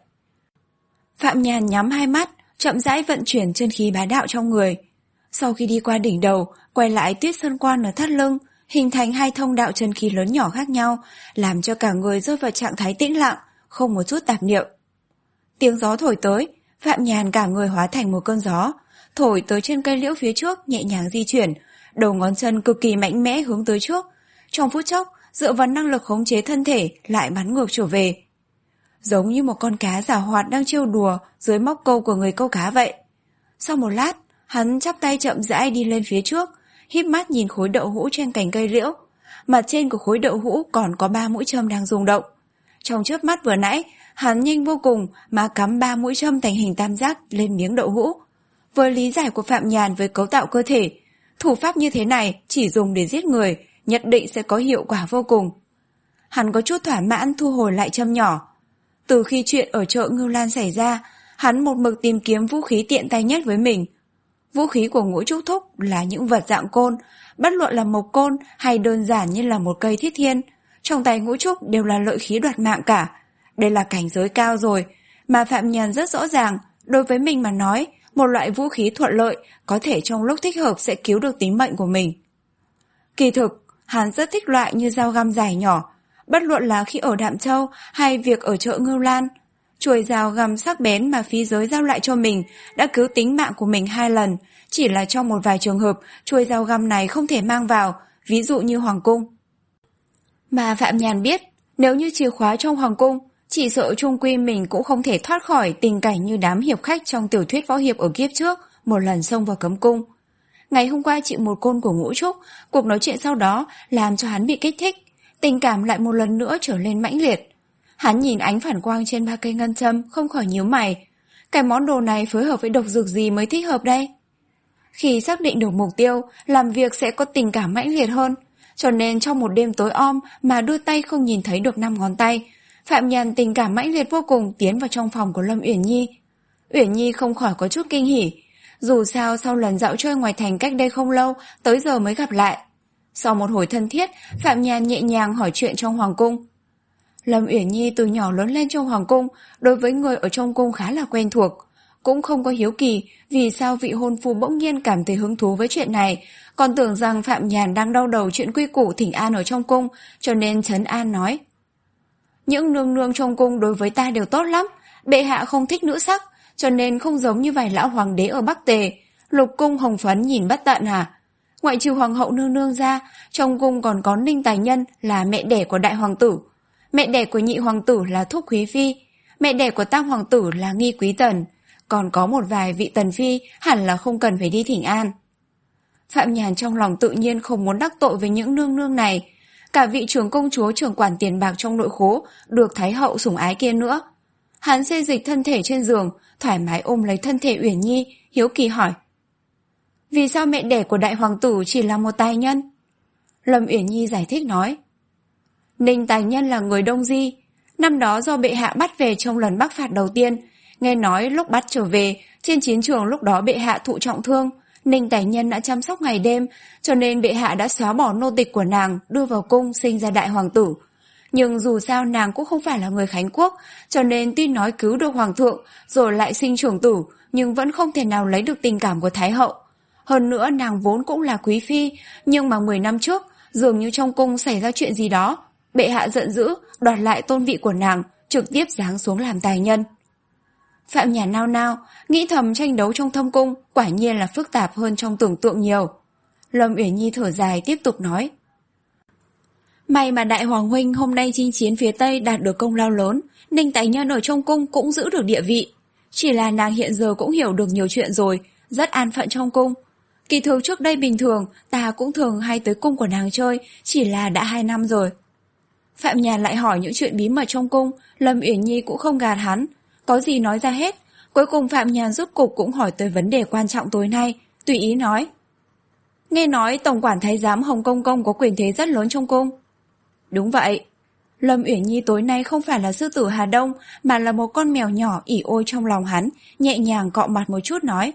Phạm Nhàn nhắm hai mắt, chậm rãi vận chuyển chân khí bá đạo trong người. Sau khi đi qua đỉnh đầu, quay lại Tuyết Sơn Quan ở thắt lưng, hình thành hai thông đạo chân khí lớn nhỏ khác nhau, làm cho cả người rơi vào trạng thái tĩnh lặng, không một chút tạp niệm. Tiếng gió thổi tới, Phạm Nhàn cả người hóa thành một cơn gió, thổi tới trên cây liễu phía trước, nhẹ nhàng di chuyển, đầu ngón chân cực kỳ mạnh mẽ hướng tới trước. Trong phút chốc, dựa vào năng lực khống chế thân thể lại bắn ngược trở về. Giống như một con cá giảo hoạt đang trêu đùa dưới móc câu của người câu cá vậy. Sau một lát, hắn chắp tay chậm rãi đi lên phía trước, híp mắt nhìn khối đậu hũ trên cành cây liễu. Mặt trên của khối đậu hũ còn có ba mũi châm đang rung động. Trong chớp mắt vừa nãy, hắn nhanh vô cùng mà cắm ba mũi châm thành hình tam giác lên miếng đậu hũ. Với lý giải của Phạm Nhàn với cấu tạo cơ thể, thủ pháp như thế này chỉ dùng để giết người, nhất định sẽ có hiệu quả vô cùng. Hắn có chút thỏa mãn thu hồi lại châm nhỏ. Từ khi chuyện ở chợ Ngưu Lan xảy ra, hắn một mực tìm kiếm vũ khí tiện tay nhất với mình. Vũ khí của Ngũ Trúc Thúc là những vật dạng côn, bất luận là mộc côn hay đơn giản như là một cây thiết thiên. Trong tay Ngũ Trúc đều là lợi khí đoạt mạng cả. Đây là cảnh giới cao rồi, mà Phạm Nhàn rất rõ ràng, đối với mình mà nói, một loại vũ khí thuận lợi có thể trong lúc thích hợp sẽ cứu được tính mệnh của mình. Kỳ thực, hắn rất thích loại như dao găm dài nhỏ, bất luận là khi ở Đạm Châu hay việc ở chợ Ngưu Lan. Chuôi dao găm sắc bén mà phí giới giao lại cho mình đã cứu tính mạng của mình hai lần, chỉ là trong một vài trường hợp chuôi dao găm này không thể mang vào, ví dụ như Hoàng Cung. Mà Phạm Nhàn biết, nếu như chìa khóa trong Hoàng Cung, chỉ sợ chung quy mình cũng không thể thoát khỏi tình cảnh như đám hiệp khách trong tiểu thuyết võ hiệp ở kiếp trước, một lần xông vào cấm cung. Ngày hôm qua chịu một côn của Ngũ Trúc, cuộc nói chuyện sau đó làm cho hắn bị kích thích, tình cảm lại một lần nữa trở lên mãnh liệt. Hắn nhìn ánh phản quang trên ba cây ngân châm không khỏi nhíu mày. Cái món đồ này phối hợp với độc dược gì mới thích hợp đây? Khi xác định được mục tiêu, làm việc sẽ có tình cảm mãnh liệt hơn. Cho nên trong một đêm tối om mà đôi tay không nhìn thấy được năm ngón tay, Phạm Nhàn tình cảm mãnh liệt vô cùng tiến vào trong phòng của Lâm Uyển Nhi. Uyển Nhi không khỏi có chút kinh hỉ. Dù sao sau lần dạo chơi ngoài thành cách đây không lâu, tới giờ mới gặp lại. Sau một hồi thân thiết, Phạm Nhàn nhẹ nhàng hỏi chuyện trong Hoàng Cung. Lâm Uyển Nhi từ nhỏ lớn lên trong Hoàng Cung, đối với người ở trong cung khá là quen thuộc. Cũng không có hiếu kỳ vì sao vị hôn phu bỗng nhiên cảm thấy hứng thú với chuyện này, còn tưởng rằng Phạm Nhàn đang đau đầu chuyện quy củ thỉnh an ở trong cung, cho nên trấn an nói. Những nương nương trong cung đối với ta đều tốt lắm, bệ hạ không thích nữ sắc, cho nên không giống như vài lão hoàng đế ở Bắc Tề, lục cung hồng phấn nhìn bất tận hả? Ngoại trừ hoàng hậu nương nương ra, trong cung còn có Ninh Tài Nhân là mẹ đẻ của đại hoàng tử, mẹ đẻ của nhị hoàng tử là Thúc Quý Phi, mẹ đẻ của tam hoàng tử là Nghi Quý Tần, còn có một vài vị tần phi hẳn là không cần phải đi thỉnh an. Phạm Nhàn trong lòng tự nhiên không muốn đắc tội với những nương nương này, cả vị trưởng công chúa trưởng quản tiền bạc trong nội khố được thái hậu sủng ái kia nữa. Hắn xê dịch thân thể trên giường, thoải mái ôm lấy thân thể Uyển Nhi, hiếu kỳ hỏi. Vì sao mẹ đẻ của đại hoàng tử chỉ là một tài nhân? Lâm Uyển Nhi giải thích nói. Ninh Tài Nhân là người Đông Di, năm đó do bệ hạ bắt về trong lần bắc phạt đầu tiên, nghe nói lúc bắt trở về, trên chiến trường lúc đó bệ hạ thụ trọng thương, Ninh Tài Nhân đã chăm sóc ngày đêm, cho nên bệ hạ đã xóa bỏ nô tịch của nàng, đưa vào cung sinh ra đại hoàng tử. Nhưng dù sao nàng cũng không phải là người Khánh Quốc, cho nên tuy nói cứu được hoàng thượng rồi lại sinh trưởng tử, nhưng vẫn không thể nào lấy được tình cảm của thái hậu. Hơn nữa nàng vốn cũng là quý phi, nhưng mà mười năm trước, dường như trong cung xảy ra chuyện gì đó, bệ hạ giận dữ, đoạt lại tôn vị của nàng, trực tiếp giáng xuống làm tài nhân. Phạm Nhàn nao nao, nghĩ thầm tranh đấu trong thâm cung quả nhiên là phức tạp hơn trong tưởng tượng nhiều. Lâm Uyển Nhi thở dài tiếp tục nói. May mà Đại Hoàng Huynh hôm nay chinh chiến phía Tây đạt được công lao lớn, Ninh Tài Nhân ở trong cung cũng giữ được địa vị. Chỉ là nàng hiện giờ cũng hiểu được nhiều chuyện rồi, rất an phận trong cung. Kỳ thực trước đây bình thường, ta cũng thường hay tới cung của nàng chơi, chỉ là đã hai năm rồi. Phạm Nhàn lại hỏi những chuyện bí mật trong cung, Lâm Uyển Nhi cũng không gạt hắn, có gì nói ra hết. Cuối cùng Phạm Nhàn rốt cục cũng hỏi tới vấn đề quan trọng tối nay, tùy ý nói. Nghe nói tổng quản thái giám Hồng Công Công có quyền thế rất lớn trong cung. Đúng vậy. Lâm Uyển Nhi tối nay không phải là sư tử Hà Đông, mà là một con mèo nhỏ ỉ ôi trong lòng hắn, nhẹ nhàng cọ mặt một chút nói.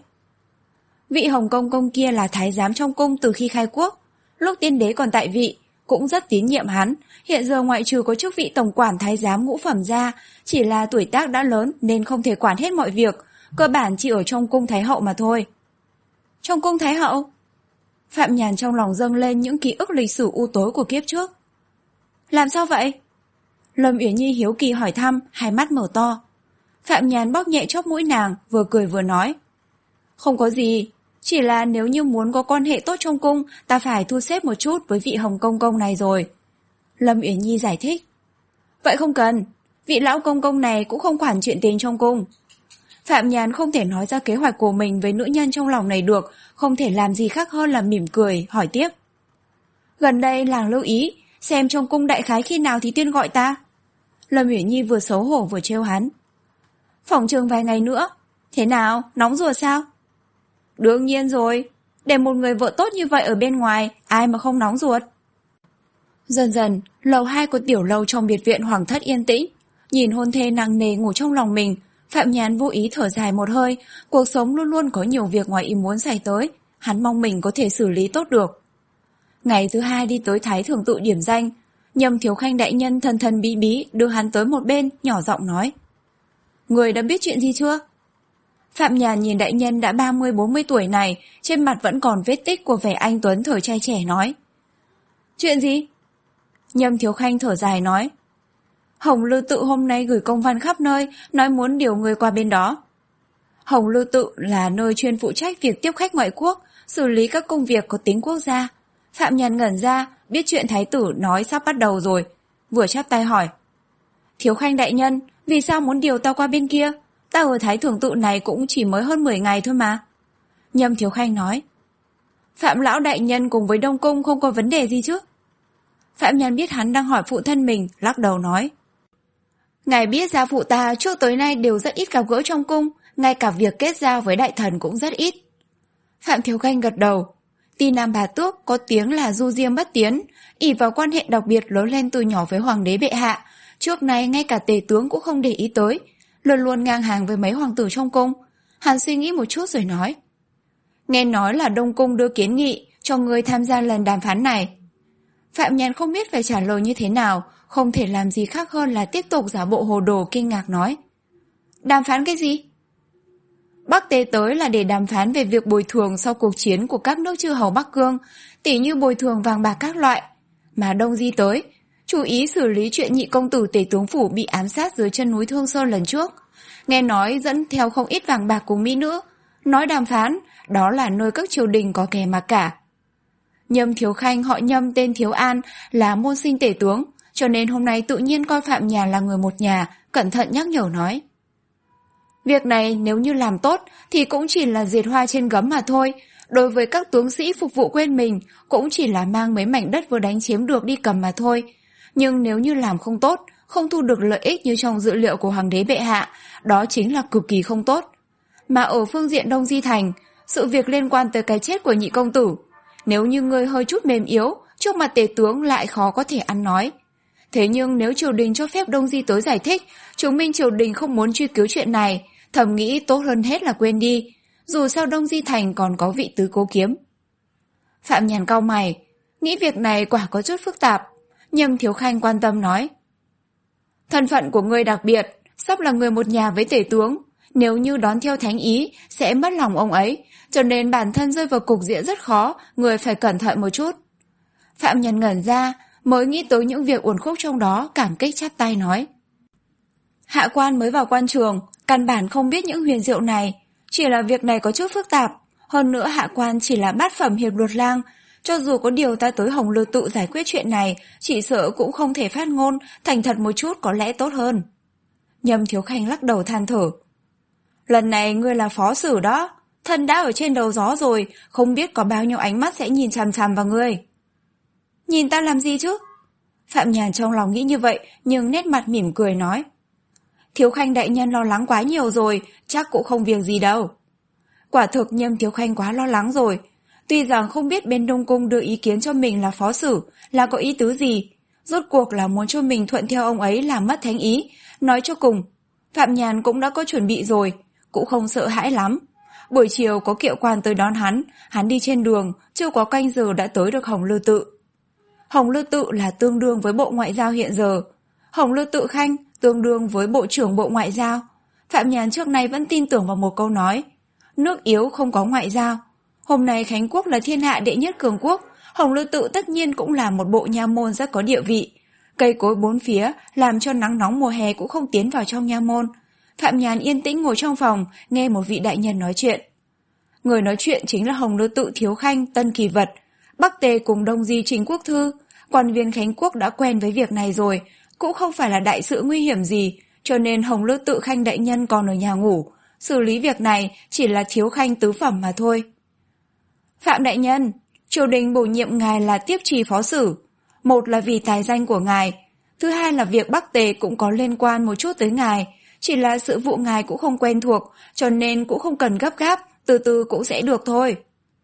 Vị Hồng Công Công kia là thái giám trong cung từ khi khai quốc, lúc tiên đế còn tại vị, cũng rất tín nhiệm hắn. Hiện giờ ngoại trừ có chức vị tổng quản thái giám ngũ phẩm ra, chỉ là tuổi tác đã lớn nên không thể quản hết mọi việc, cơ bản chỉ ở trong cung thái hậu mà thôi. Trong cung thái hậu? Phạm Nhàn trong lòng dâng lên những ký ức lịch sử u tối của kiếp trước. Làm sao vậy? Lâm Uyển Nhi hiếu kỳ hỏi thăm, hai mắt mở to. Phạm Nhàn bóp nhẹ chóp mũi nàng, vừa cười vừa nói. Không có gì, chỉ là nếu như muốn có quan hệ tốt trong cung, ta phải thu xếp một chút với vị Hồng Công Công này rồi. Lâm Uyển Nhi giải thích. Vậy không cần, vị lão công công này cũng không quản chuyện tình trong cung. Phạm Nhàn không thể nói ra kế hoạch của mình với nữ nhân trong lòng này được, không thể làm gì khác hơn là mỉm cười, hỏi tiếp. Gần đây làng lưu ý, xem trong cung đại khái khi nào thì tiên gọi ta. Lâm Uyển Nhi vừa xấu hổ vừa trêu hắn. Phỏng chừng vài ngày nữa. Thế nào, nóng ruột sao? Đương nhiên rồi, để một người vợ tốt như vậy ở bên ngoài, ai mà không nóng ruột. Dần dần, lầu hai của tiểu lâu trong biệt viện hoàng thất yên tĩnh. Nhìn hôn thê nặng nề ngủ trong lòng mình, Phạm Nhàn vô ý thở dài một hơi. Cuộc sống luôn luôn có nhiều việc ngoài ý muốn xảy tới, hắn mong mình có thể xử lý tốt được. Ngày thứ hai đi tới Thái Thường Tự điểm danh, Nhâm Thiếu Khanh đại nhân thần thần bí bí đưa hắn tới một bên, nhỏ giọng nói. Người đã biết chuyện gì chưa? Phạm Nhàn nhìn đại nhân đã ba mươi bốn mươi tuổi này, trên mặt vẫn còn vết tích của vẻ anh tuấn thời trai trẻ nói. Chuyện gì? Nhâm Thiếu Khanh thở dài nói. Hồng Lư Tự hôm nay gửi công văn khắp nơi, nói muốn điều người qua bên đó. Hồng Lư Tự là nơi chuyên phụ trách việc tiếp khách ngoại quốc, xử lý các công việc có tính quốc gia. Phạm Nhàn ngẩn ra, biết chuyện thái tử nói sắp bắt đầu rồi, vừa chắp tay hỏi. Thiếu Khanh đại nhân, vì sao muốn điều ta qua bên kia? Ta ở Thái Thường Tự này cũng chỉ mới hơn mười ngày thôi mà. Nhâm Thiếu Khanh nói. Phạm lão đại nhân cùng với Đông Cung không có vấn đề gì chứ? Phạm Nhàn biết hắn đang hỏi phụ thân mình, lắc đầu nói. Ngài biết gia phụ ta trước tới nay đều rất ít gặp gỡ trong cung, ngay cả việc kết giao với đại thần cũng rất ít. Phạm Thiếu Khanh gật đầu. Ti Nam Bà Tước có tiếng là du diêm bất tiến, ỷ vào quan hệ đặc biệt lớn lên từ nhỏ với hoàng đế bệ hạ. Trước nay ngay cả tề tướng cũng không để ý tới, luôn luôn ngang hàng với mấy hoàng tử trong cung. Hắn suy nghĩ một chút rồi nói. Nghe nói là Đông Cung đưa kiến nghị cho người tham gia lần đàm phán này. Phạm Nhàn không biết phải trả lời như thế nào, không thể làm gì khác hơn là tiếp tục giả bộ hồ đồ kinh ngạc nói. Đàm phán cái gì? Bắc Tế tới là để đàm phán về việc bồi thường sau cuộc chiến của các nước chư hầu Bắc Cương, tỉ như bồi thường vàng bạc các loại. Mà Đông Di tới, chủ ý xử lý chuyện nhị công tử Tề tướng phủ bị ám sát dưới chân núi Thương Sơn lần trước. Nghe nói dẫn theo không ít vàng bạc cùng mỹ nữ. Nói đàm phán, đó là nơi các triều đình có kẻ mà cả. Nhâm Thiếu Khanh họ Nhâm tên Thiếu An là môn sinh tể tướng, cho nên hôm nay tự nhiên coi Phạm Nhàn là người một nhà, cẩn thận nhắc nhở nói. Việc này nếu như làm tốt thì cũng chỉ là diệt hoa trên gấm mà thôi. Đối với các tướng sĩ phục vụ quên mình, cũng chỉ là mang mấy mảnh đất vừa đánh chiếm được đi cầm mà thôi. Nhưng nếu như làm không tốt, không thu được lợi ích như trong dữ liệu của hoàng đế bệ hạ, đó chính là cực kỳ không tốt. Mà ở phương diện Đông Di Thành, sự việc liên quan tới cái chết của nhị công tử, nếu như ngươi hơi chút mềm yếu, trước mặt tề tướng lại khó có thể ăn nói. Thế nhưng nếu triều đình cho phép Đông Di tới giải thích, chứng minh triều đình không muốn truy cứu chuyện này, thầm nghĩ tốt hơn hết là quên đi, dù sao Đông Di Thành còn có vị tứ cố kiếm. Phạm Nhàn cau mày, nghĩ việc này quả có chút phức tạp. Nhâm Thiếu Khanh quan tâm nói. Thân phận của ngươi đặc biệt, sắp là người một nhà với tể tướng, nếu như đón theo thánh ý sẽ mất lòng ông ấy, cho nên bản thân rơi vào cục diện rất khó, người phải cẩn thận một chút. Phạm Nhàn ngẩn ra, mới nghĩ tới những việc uẩn khúc trong đó, cảm kích chắp tay nói. Hạ quan mới vào quan trường, căn bản không biết những huyền diệu này. Chỉ là việc này có chút phức tạp. Hơn nữa hạ quan chỉ là bát phẩm hiệp luật lang. Cho dù có điều ta tới Hồng Lư Tự giải quyết chuyện này, chỉ sợ cũng không thể phát ngôn, thành thật một chút có lẽ tốt hơn. Nhâm Thiếu Khanh lắc đầu than thở. Lần này ngươi là phó sử đó, thân đã ở trên đầu gió rồi, không biết có bao nhiêu ánh mắt sẽ nhìn chằm chằm vào ngươi. Nhìn ta làm gì chứ? Phạm Nhàn trong lòng nghĩ như vậy, nhưng nét mặt mỉm cười nói. Thiếu Khanh đại nhân lo lắng quá nhiều rồi, chắc cũng không việc gì đâu. Quả thực Nhâm Thiếu Khanh quá lo lắng rồi. Tuy rằng không biết bên Đông Cung đưa ý kiến cho mình là phó sử, là có ý tứ gì. Rốt cuộc là muốn cho mình thuận theo ông ấy làm mất thánh ý. Nói cho cùng, Phạm Nhàn cũng đã có chuẩn bị rồi, cũng không sợ hãi lắm. Buổi chiều có kiệu quan tới đón hắn, hắn đi trên đường, chưa có canh giờ đã tới được Hồng Lư Tự. Hồng Lư Tự là tương đương với Bộ Ngoại giao hiện giờ. Hồng Lư Tự Khanh tương đương với Bộ trưởng Bộ Ngoại giao. Phạm Nhàn trước nay vẫn tin tưởng vào một câu nói. Nước yếu không có ngoại giao. Hôm nay Khánh Quốc là thiên hạ đệ nhất cường quốc, Hồng Lư Tự tất nhiên cũng là một bộ nha môn rất có địa vị. Cây cối bốn phía làm cho nắng nóng mùa hè cũng không tiến vào trong nha môn. Phạm Nhàn yên tĩnh ngồi trong phòng, nghe một vị đại nhân nói chuyện. Người nói chuyện chính là Hồng Lư Tự Thiếu Khanh Tân Kỳ Vật, Bắc Tề cùng Đông Di Trình Quốc Thư. Quan viên Khánh Quốc đã quen với việc này rồi, cũng không phải là đại sự nguy hiểm gì, cho nên Hồng Lư Tự Khanh đại nhân còn ở nhà ngủ. Xử lý việc này chỉ là Thiếu Khanh tứ phẩm mà thôi. Phạm đại nhân, triều đình bổ nhiệm ngài là tiếp trì phó sử. Một là vì tài danh của ngài, thứ hai là việc Bắc Tề cũng có liên quan một chút tới ngài. Chỉ là sự vụ ngài cũng không quen thuộc, cho nên cũng không cần gấp gáp, từ từ cũng sẽ được thôi.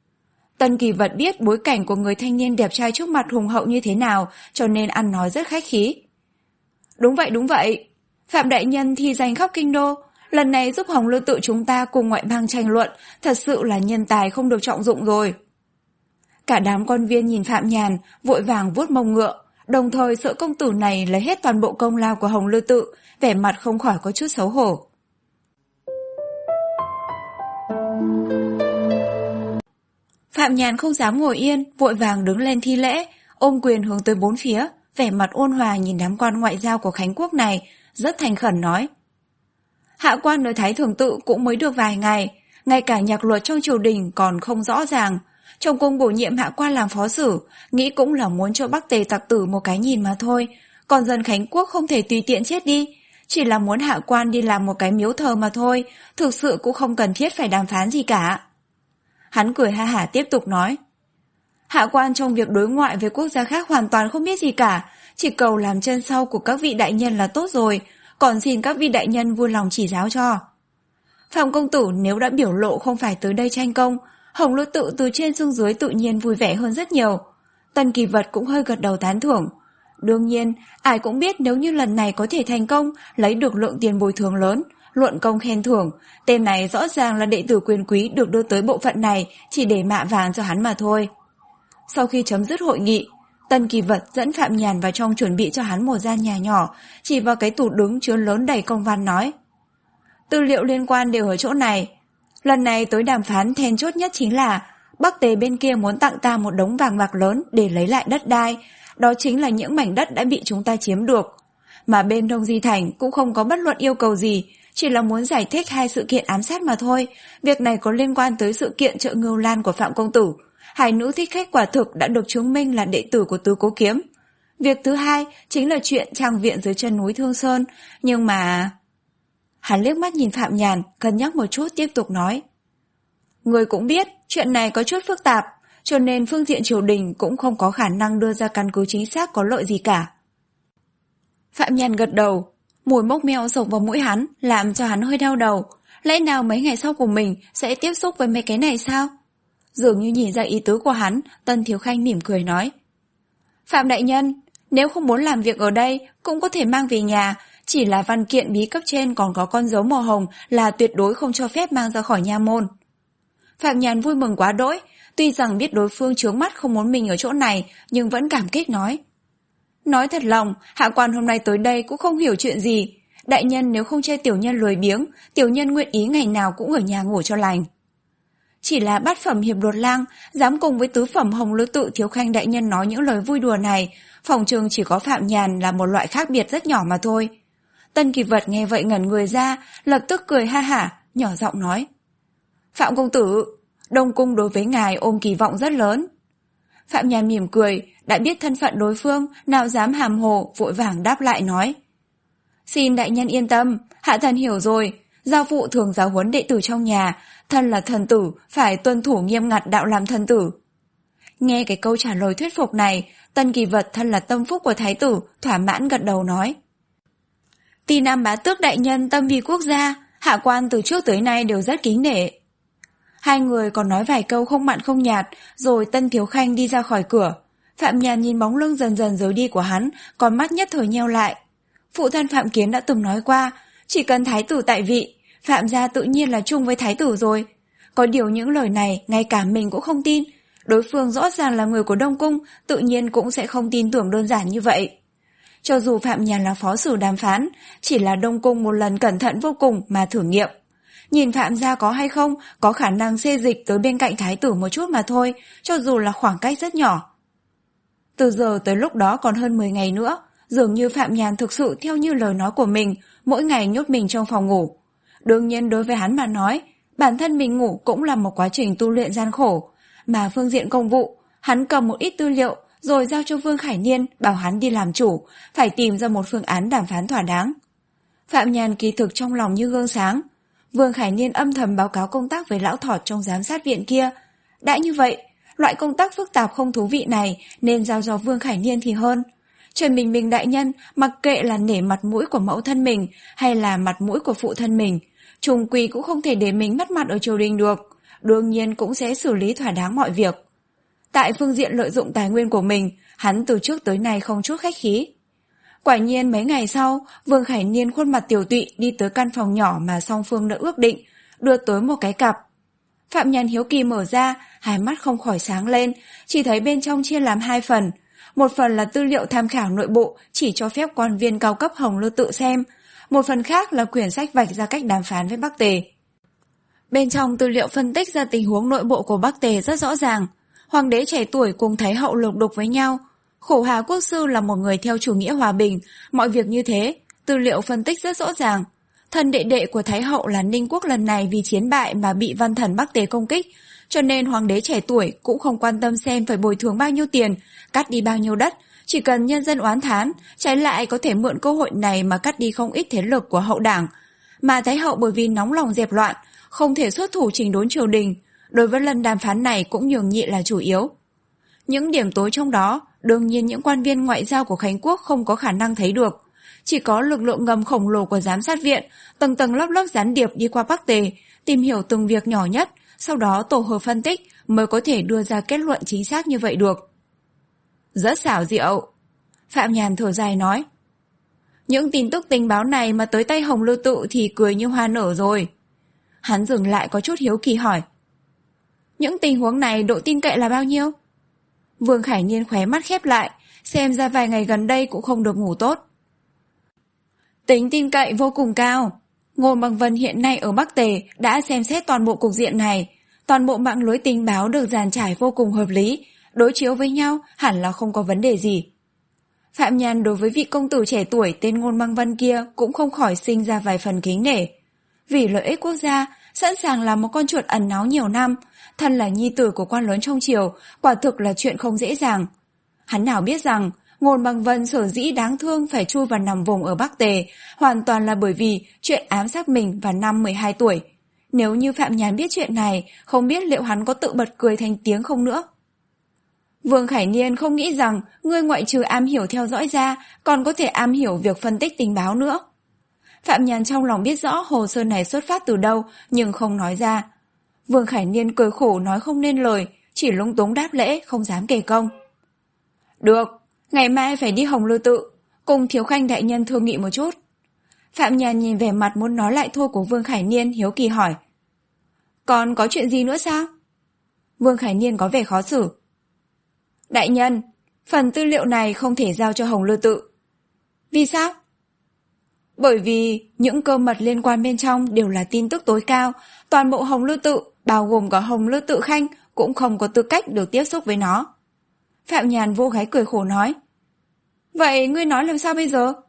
Tân Kỳ Vật biết bối cảnh của người thanh niên đẹp trai trước mặt hùng hậu như thế nào, cho nên ăn nói rất khách khí. Đúng vậy, đúng vậy. Phạm đại nhân thi danh khắp kinh đô, lần này giúp Hồng Lư Tự chúng ta cùng ngoại bang tranh luận, thật sự là nhân tài không được trọng dụng rồi. Cả đám quan viên nhìn Phạm Nhàn, vội vàng vuốt mông ngựa, đồng thời sợ công tử này lấy hết toàn bộ công lao của Hồng Lư Tự, vẻ mặt không khỏi có chút xấu hổ. Phạm Nhàn không dám ngồi yên, vội vàng đứng lên thi lễ, ôm quyền hướng tới bốn phía, vẻ mặt ôn hòa nhìn đám quan ngoại giao của Khánh Quốc này, rất thành khẩn nói. Hạ quan ở Thái Thường Tự cũng mới được vài ngày, ngay cả nhạc luật trong triều đình còn không rõ ràng. Trong cung bổ nhiệm hạ quan làm phó sử, nghĩ cũng là muốn cho Bắc Tề tặc tử một cái nhìn mà thôi, còn dân Khánh Quốc không thể tùy tiện chết đi. Chỉ là muốn hạ quan đi làm một cái miếu thờ mà thôi, thực sự cũng không cần thiết phải đàm phán gì cả. Hắn cười ha hả tiếp tục nói. Hạ quan trong việc đối ngoại với quốc gia khác hoàn toàn không biết gì cả, chỉ cầu làm chân sau của các vị đại nhân là tốt rồi, còn xin các vị đại nhân vui lòng chỉ giáo cho. Phạm công tử nếu đã biểu lộ không phải tới đây tranh công, Hồng Lư Tự từ trên xuống dưới tự nhiên vui vẻ hơn rất nhiều. Tân Kỳ Vật cũng hơi gật đầu tán thưởng. Đương nhiên, ai cũng biết nếu như lần này có thể thành công, lấy được lượng tiền bồi thường lớn, luận công khen thưởng, tên này rõ ràng là đệ tử quyền quý được đưa tới bộ phận này chỉ để mạ vàng cho hắn mà thôi. Sau khi chấm dứt hội nghị, Tân Kỳ Vật dẫn Phạm Nhàn vào trong chuẩn bị cho hắn một gian nhà nhỏ, chỉ vào cái tủ đứng chứa lớn đầy công văn nói. Tư liệu liên quan đều ở chỗ này. Lần này tới đàm phán then chốt nhất chính là Bắc Tề bên kia muốn tặng ta một đống vàng bạc lớn để lấy lại đất đai, đó chính là những mảnh đất đã bị chúng ta chiếm được. Mà bên Đông Di Thành cũng không có bất luận yêu cầu gì, chỉ là muốn giải thích hai sự kiện ám sát mà thôi. Việc này có liên quan tới sự kiện chợ Ngưu Lan của Phạm công tử. Hai nữ thích khách quả thực đã được chứng minh là đệ tử của Tứ Cố Kiếm. Việc thứ hai chính là chuyện trang viện dưới chân núi Thương Sơn, nhưng mà... Hắn liếc mắt nhìn Phạm Nhàn, cân nhắc một chút tiếp tục nói. Người cũng biết, chuyện này có chút phức tạp, cho nên phương diện triều đình cũng không có khả năng đưa ra căn cứ chính xác có lợi gì cả. Phạm Nhàn gật đầu, mùi mốc meo sộc vào mũi hắn, làm cho hắn hơi đau đầu. Lẽ nào mấy ngày sau của mình sẽ tiếp xúc với mấy cái này sao? Dường như nhìn ra ý tứ của hắn, Tân Thiếu Khanh mỉm cười nói. Phạm đại nhân, nếu không muốn làm việc ở đây, cũng có thể mang về nhà, chỉ là văn kiện bí cấp trên còn có con dấu màu hồng là tuyệt đối không cho phép mang ra khỏi nha môn. Phạm Nhàn vui mừng quá đỗi, tuy rằng biết đối phương chướng mắt không muốn mình ở chỗ này, nhưng vẫn cảm kích nói. Nói thật lòng, hạ quan hôm nay tới đây cũng không hiểu chuyện gì. Đại nhân nếu không chê tiểu nhân lười biếng, tiểu nhân nguyện ý ngày nào cũng ở nhà ngủ cho lành. Chỉ là bát phẩm hiệp luật lang, dám cùng với tứ phẩm Hồng Lư Tự Thiếu Khanh đại nhân nói những lời vui đùa này, phòng trường chỉ có Phạm Nhàn là một loại khác biệt rất nhỏ mà thôi. Tân Kỳ Vật nghe vậy ngẩn người ra, lập tức cười ha hả, nhỏ giọng nói. Phạm công tử, Đông Cung đối với ngài ôm kỳ vọng rất lớn. Phạm Nhàn mỉm cười, đã biết thân phận đối phương, nào dám hàm hồ, vội vàng đáp lại nói. Xin đại nhân yên tâm, hạ thần hiểu rồi, giao phụ thường giáo huấn đệ tử trong nhà, thân là thần tử, phải tuân thủ nghiêm ngặt đạo làm thần tử. Nghe cái câu trả lời thuyết phục này, Tân Kỳ Vật thân là tâm phúc của thái tử, thỏa mãn gật đầu nói. Ti Nam bá tước đại nhân tâm vì quốc gia, hạ quan từ trước tới nay đều rất kính nể. Hai người còn nói vài câu không mặn không nhạt, rồi Tân Thiếu Khanh đi ra khỏi cửa. Phạm Nhàn nhìn bóng lưng dần dần rời đi của hắn, còn mắt nhất thời nheo lại. Phụ thân Phạm Kiến đã từng nói qua, chỉ cần thái tử tại vị, Phạm gia tự nhiên là chung với thái tử rồi. Có điều những lời này ngay cả mình cũng không tin, đối phương rõ ràng là người của Đông Cung, tự nhiên cũng sẽ không tin tưởng đơn giản như vậy. Cho dù Phạm Nhàn là phó sử đàm phán, chỉ là Đông Cung một lần cẩn thận vô cùng mà thử nghiệm. Nhìn Phạm gia có hay không, có khả năng xê dịch tới bên cạnh thái tử một chút mà thôi, cho dù là khoảng cách rất nhỏ. Từ giờ tới lúc đó còn hơn mười ngày nữa, dường như Phạm Nhàn thực sự theo như lời nói của mình, mỗi ngày nhốt mình trong phòng ngủ. Đương nhiên đối với hắn mà nói, bản thân mình ngủ cũng là một quá trình tu luyện gian khổ, mà phương diện công vụ, hắn cầm một ít tư liệu rồi giao cho Vương Khải Niên bảo hắn đi làm chủ, phải tìm ra một phương án đàm phán thỏa đáng. Phạm Nhàn kỳ thực trong lòng như gương sáng. Vương Khải Niên âm thầm báo cáo công tác với lão thọt trong giám sát viện kia. Đã như vậy, loại công tác phức tạp không thú vị này nên giao cho Vương Khải Niên thì hơn. Trần Bình Bình đại nhân mặc kệ là nể mặt mũi của mẫu thân mình hay là mặt mũi của phụ thân mình, chung quy cũng không thể để mình mất mặt ở triều đình được, đương nhiên cũng sẽ xử lý thỏa đáng mọi việc. Tại phương diện lợi dụng tài nguyên của mình, hắn từ trước tới nay không chút khách khí. Quả nhiên mấy ngày sau, Vương Khải Niên khuôn mặt tiểu tụy đi tới căn phòng nhỏ mà song phương đã ước định, đưa tới một cái cặp. Phạm Nhàn hiếu kỳ mở ra, hai mắt không khỏi sáng lên, chỉ thấy bên trong chia làm hai phần. Một phần là tư liệu tham khảo nội bộ chỉ cho phép quan viên cao cấp Hồng Lư tự xem, một phần khác là quyển sách vạch ra cách đàm phán với Bắc Tề. Bên trong tư liệu phân tích ra tình huống nội bộ của Bắc Tề rất rõ ràng. Hoàng đế trẻ tuổi cùng Thái hậu lục đục với nhau. Khổ Hà quốc sư là một người theo chủ nghĩa hòa bình, mọi việc như thế, tư liệu phân tích rất rõ ràng. Thân đệ đệ của Thái hậu là Ninh Quốc lần này vì chiến bại mà bị văn thần Bắc Tề công kích, cho nên hoàng đế trẻ tuổi cũng không quan tâm xem phải bồi thường bao nhiêu tiền, cắt đi bao nhiêu đất, chỉ cần nhân dân oán thán, trái lại có thể mượn cơ hội này mà cắt đi không ít thế lực của hậu đảng. Mà Thái hậu bởi vì nóng lòng dẹp loạn, không thể xuất thủ chỉnh đốn triều đình, đối với lần đàm phán này cũng nhường nhịn là chủ yếu. Những điểm tối trong đó, đương nhiên những quan viên ngoại giao của Khánh Quốc không có khả năng thấy được. Chỉ có lực lượng ngầm khổng lồ của giám sát viện, tầng tầng lớp lớp gián điệp đi qua Bắc Tề, tìm hiểu từng việc nhỏ nhất, sau đó tổ hợp phân tích mới có thể đưa ra kết luận chính xác như vậy được. Rất xảo diệu. Phạm Nhàn thở dài nói. Những tin tức tình báo này mà tới tay Hồng Lư Tự thì cười như hoa nở rồi. Hắn dừng lại có chút hiếu kỳ hỏi. Những tình huống này độ tin cậy là bao nhiêu? Vương Khải Niên khóe mắt khép lại, xem ra vài ngày gần đây cũng không được ngủ tốt. Tính tin cậy vô cùng cao. Ngô Bằng Vân hiện nay ở Bắc Tề đã xem xét toàn bộ cục diện này. Toàn bộ mạng lưới tình báo được dàn trải vô cùng hợp lý, đối chiếu với nhau hẳn là không có vấn đề gì. Phạm Nhàn đối với vị công tử trẻ tuổi tên Ngôn Bằng Vân kia cũng không khỏi sinh ra vài phần kính nể. Vì lợi ích quốc gia, sẵn sàng làm một con chuột ẩn náu nhiều năm, thân là nhi tử của quan lớn trong triều, quả thực là chuyện không dễ dàng. Hắn nào biết rằng, Ngôn Bằng Vân sở dĩ đáng thương phải chui vào nằm vùng ở Bắc Tề, hoàn toàn là bởi vì chuyện ám sát mình vào năm mười hai tuổi. Nếu như Phạm Nhàn biết chuyện này, không biết liệu hắn có tự bật cười thành tiếng không nữa. Vương Khải Niên không nghĩ rằng người ngoại trừ am hiểu theo dõi ra, còn có thể am hiểu việc phân tích tình báo nữa. Phạm Nhàn trong lòng biết rõ hồ sơ này xuất phát từ đâu, nhưng không nói ra. Vương Khải Niên cười khổ nói không nên lời, chỉ lúng túng đáp lễ, không dám kể công. Được, ngày mai phải đi Hồng Lư Tự, cùng Thiếu Khanh đại nhân thương nghị một chút. Phạm Nhàn nhìn vẻ mặt muốn nói lại thôi của Vương Khải Niên, hiếu kỳ hỏi. Còn có chuyện gì nữa sao? Vương Khải Niên có vẻ khó xử. Đại nhân, phần tư liệu này không thể giao cho Hồng Lư Tự. Vì sao? Bởi vì những cơ mật liên quan bên trong đều là tin tức tối cao, toàn bộ Hồng Lư Tự, bao gồm cả Hồng Lư Tự Khanh, cũng không có tư cách được tiếp xúc với nó. Phạm Nhàn vô gáy cười khổ nói. Vậy ngươi nói làm sao bây giờ?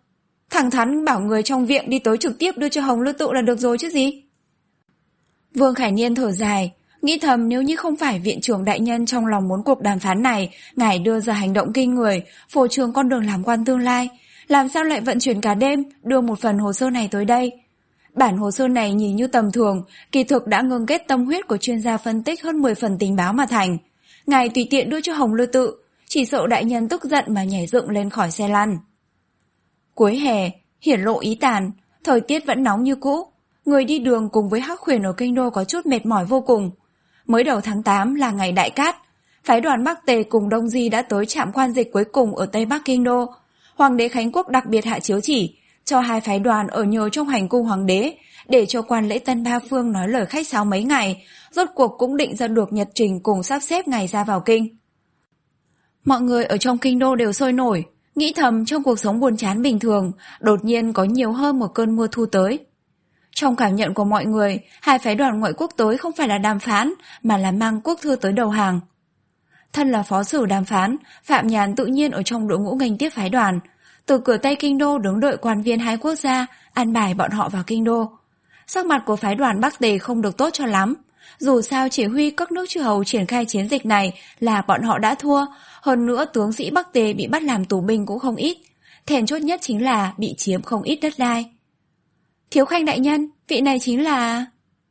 Thẳng thắn bảo người trong viện đi tới trực tiếp đưa cho Hồng Lư Tự là được rồi chứ gì. Vương Khải Niên thở dài, nghĩ thầm nếu như không phải viện trưởng đại nhân trong lòng muốn cuộc đàm phán này, ngài đưa ra hành động kinh người, phô trương con đường làm quan tương lai, làm sao lại vận chuyển cả đêm đưa một phần hồ sơ này tới đây. Bản hồ sơ này nhìn như tầm thường, kỳ thực đã ngưng kết tâm huyết của chuyên gia phân tích hơn mười phần tình báo mà thành. Ngài tùy tiện đưa cho Hồng Lư Tự, chỉ sợ đại nhân tức giận mà nhảy dựng lên khỏi xe lăn. Cuối hè, hiển lộ ý tàn, thời tiết vẫn nóng như cũ. Người đi đường cùng với Hắc Huyền ở kinh đô có chút mệt mỏi vô cùng. Mới đầu tháng tám là ngày đại cát, phái đoàn Bắc Tề cùng Đông Di đã tới trạm quan dịch cuối cùng ở Tây Bắc kinh đô. Hoàng đế Khánh Quốc đặc biệt hạ chiếu chỉ cho hai phái đoàn ở nhờ trong hành cung hoàng đế, để cho quan lễ tân ba phương nói lời khách sáo mấy ngày, rốt cuộc cũng định ra được nhật trình cùng sắp xếp ngày ra vào kinh. Mọi người ở trong kinh đô đều sôi nổi, nghĩ thầm trong cuộc sống buồn chán bình thường, đột nhiên có nhiều hơn một cơn mưa thu tới. Trong cảm nhận của mọi người, hai phái đoàn ngoại quốc tới không phải là đàm phán, mà là mang quốc thư tới đầu hàng. Thân là phó sử đàm phán, Phạm Nhàn tự nhiên ở trong đội ngũ nghênh tiếp phái đoàn, từ cửa Tây kinh đô đứng đợi quan viên hai quốc gia, an bài bọn họ vào kinh đô. Sắc mặt của phái đoàn Bắc Tề không được tốt cho lắm, dù sao chỉ huy các nước chư hầu triển khai chiến dịch này là bọn họ đã thua, hơn nữa tướng sĩ Bắc Tề bị bắt làm tù binh cũng không ít, thèn chốt nhất chính là bị chiếm không ít đất đai. Thiếu Khanh đại nhân, vị này chính là...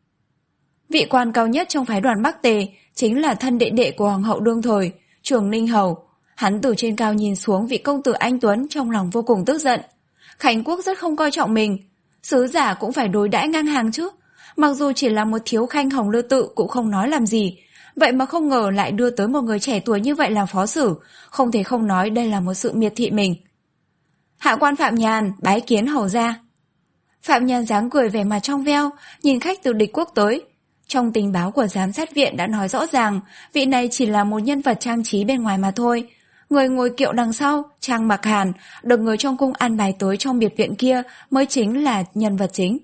Vị quan cao nhất trong phái đoàn Bắc Tề chính là thân đệ đệ của hoàng hậu đương thời, Trường Ninh Hầu. Hắn từ trên cao nhìn xuống vị công tử anh tuấn, trong lòng vô cùng tức giận. Khánh Quốc rất không coi trọng mình, sứ giả cũng phải đối đãi ngang hàng chứ. Mặc dù chỉ là một thiếu khanh Hồng Lư Tự cũng không nói làm gì, vậy mà không ngờ lại đưa tới một người trẻ tuổi như vậy làm phó sử, không thể không nói đây là một sự miệt thị mình. Hạ quan Phạm Nhàn bái kiến hầu gia. Phạm Nhàn dáng cười vẻ mặt trong veo, nhìn khách từ địch quốc tới. Trong tình báo của giám sát viện đã nói rõ ràng, vị này chỉ là một nhân vật trang trí bên ngoài mà thôi. Người ngồi kiệu đằng sau, Trang Mặc Hàn, được người trong cung an bài tới trong biệt viện kia mới chính là nhân vật chính.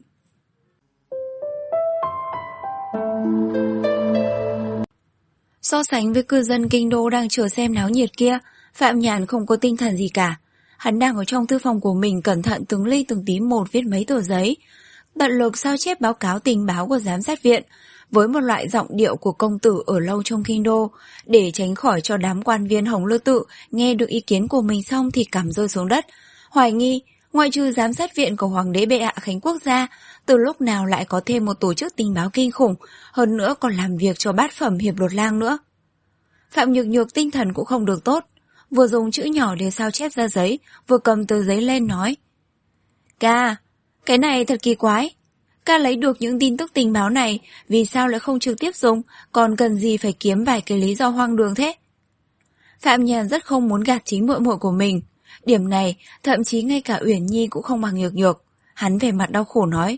So sánh với cư dân kinh đô đang chờ xem náo nhiệt kia, Phạm Nhàn không có tinh thần gì cả. Hắn đang ở trong thư phòng của mình cẩn thận từng ly từng tí một viết mấy tờ giấy, tận lực sao chép báo cáo tình báo của giám sát viện với một loại giọng điệu của công tử ở lâu trong kinh đô, để tránh khỏi cho đám quan viên Hồng Lư Tự nghe được ý kiến của mình xong thì cằm rơi xuống đất, hoài nghi ngoại trừ giám sát viện của hoàng đế bệ hạ Khánh Quốc gia, từ lúc nào lại có thêm một tổ chức tình báo kinh khủng, hơn nữa còn làm việc cho bát phẩm hiệp đột lang nữa. Phạm Nhược Nhược tinh thần cũng không được tốt, vừa dùng chữ nhỏ để sao chép ra giấy, vừa cầm tờ giấy lên nói: Ca, cái này thật kỳ quái. Ca lấy được những tin tức tình báo này, vì sao lại không trực tiếp dùng, còn cần gì phải kiếm vài cái lý do hoang đường thế? Phạm Nhàn rất không muốn gạt chính muội muội của mình. Điểm này, thậm chí ngay cả Uyển Nhi cũng không bằng Nhược Nhược. Hắn về mặt đau khổ nói: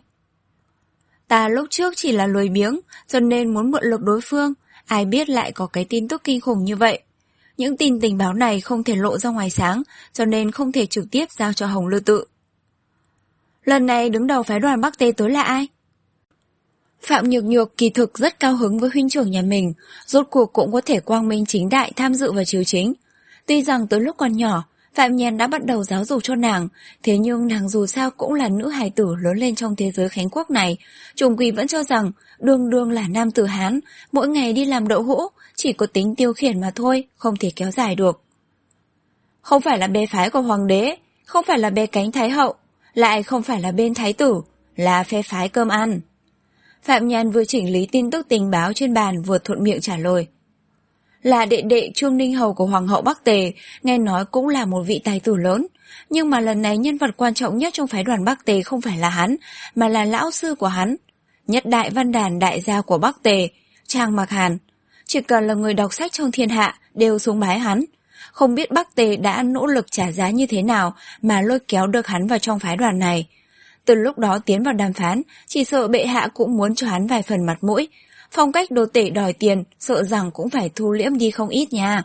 Ta lúc trước chỉ là lười biếng, cho nên muốn mượn lực đối phương, ai biết lại có cái tin tức kinh khủng như vậy. Những tin tình báo này không thể lộ ra ngoài sáng, cho nên không thể trực tiếp giao cho Hồng Lư Tự. Lần này đứng đầu phái đoàn Bắc Tề tới là ai? Phạm Nhược Nhược kỳ thực rất cao hứng với huynh trưởng nhà mình, rốt cuộc cũng có thể quang minh chính đại tham dự vào chiếu chính. Tuy rằng tới lúc còn nhỏ, Phạm Nhàn đã bắt đầu giáo dục cho nàng, thế nhưng nàng dù sao cũng là nữ hài tử lớn lên trong thế giới Khánh Quốc này, chung quy vẫn cho rằng đương đương là nam tử Hán, mỗi ngày đi làm đậu hũ, chỉ có tính tiêu khiển mà thôi, không thể kéo dài được. Không phải là bè phái của hoàng đế, không phải là bè cánh thái hậu, lại không phải là bên thái tử, là phe phái cơm ăn. Phạm Nhàn vừa chỉnh lý tin tức tình báo trên bàn vừa thuận miệng trả lời. Là đệ đệ Trương Ninh Hầu của Hoàng hậu Bắc Tề, nghe nói cũng là một vị tài tử lớn. Nhưng mà lần này nhân vật quan trọng nhất trong phái đoàn Bắc Tề không phải là hắn, mà là lão sư của hắn. Nhất đại văn đàn đại gia của Bắc Tề, Trang Mặc Hàn. Chỉ cần là người đọc sách trong thiên hạ, đều sùng bái hắn. Không biết Bắc Tề đã nỗ lực trả giá như thế nào mà lôi kéo được hắn vào trong phái đoàn này. Từ lúc đó tiến vào đàm phán, chỉ sợ bệ hạ cũng muốn cho hắn vài phần mặt mũi. Phong cách đồ tể đòi tiền, sợ rằng cũng phải thu liễm đi không ít nha.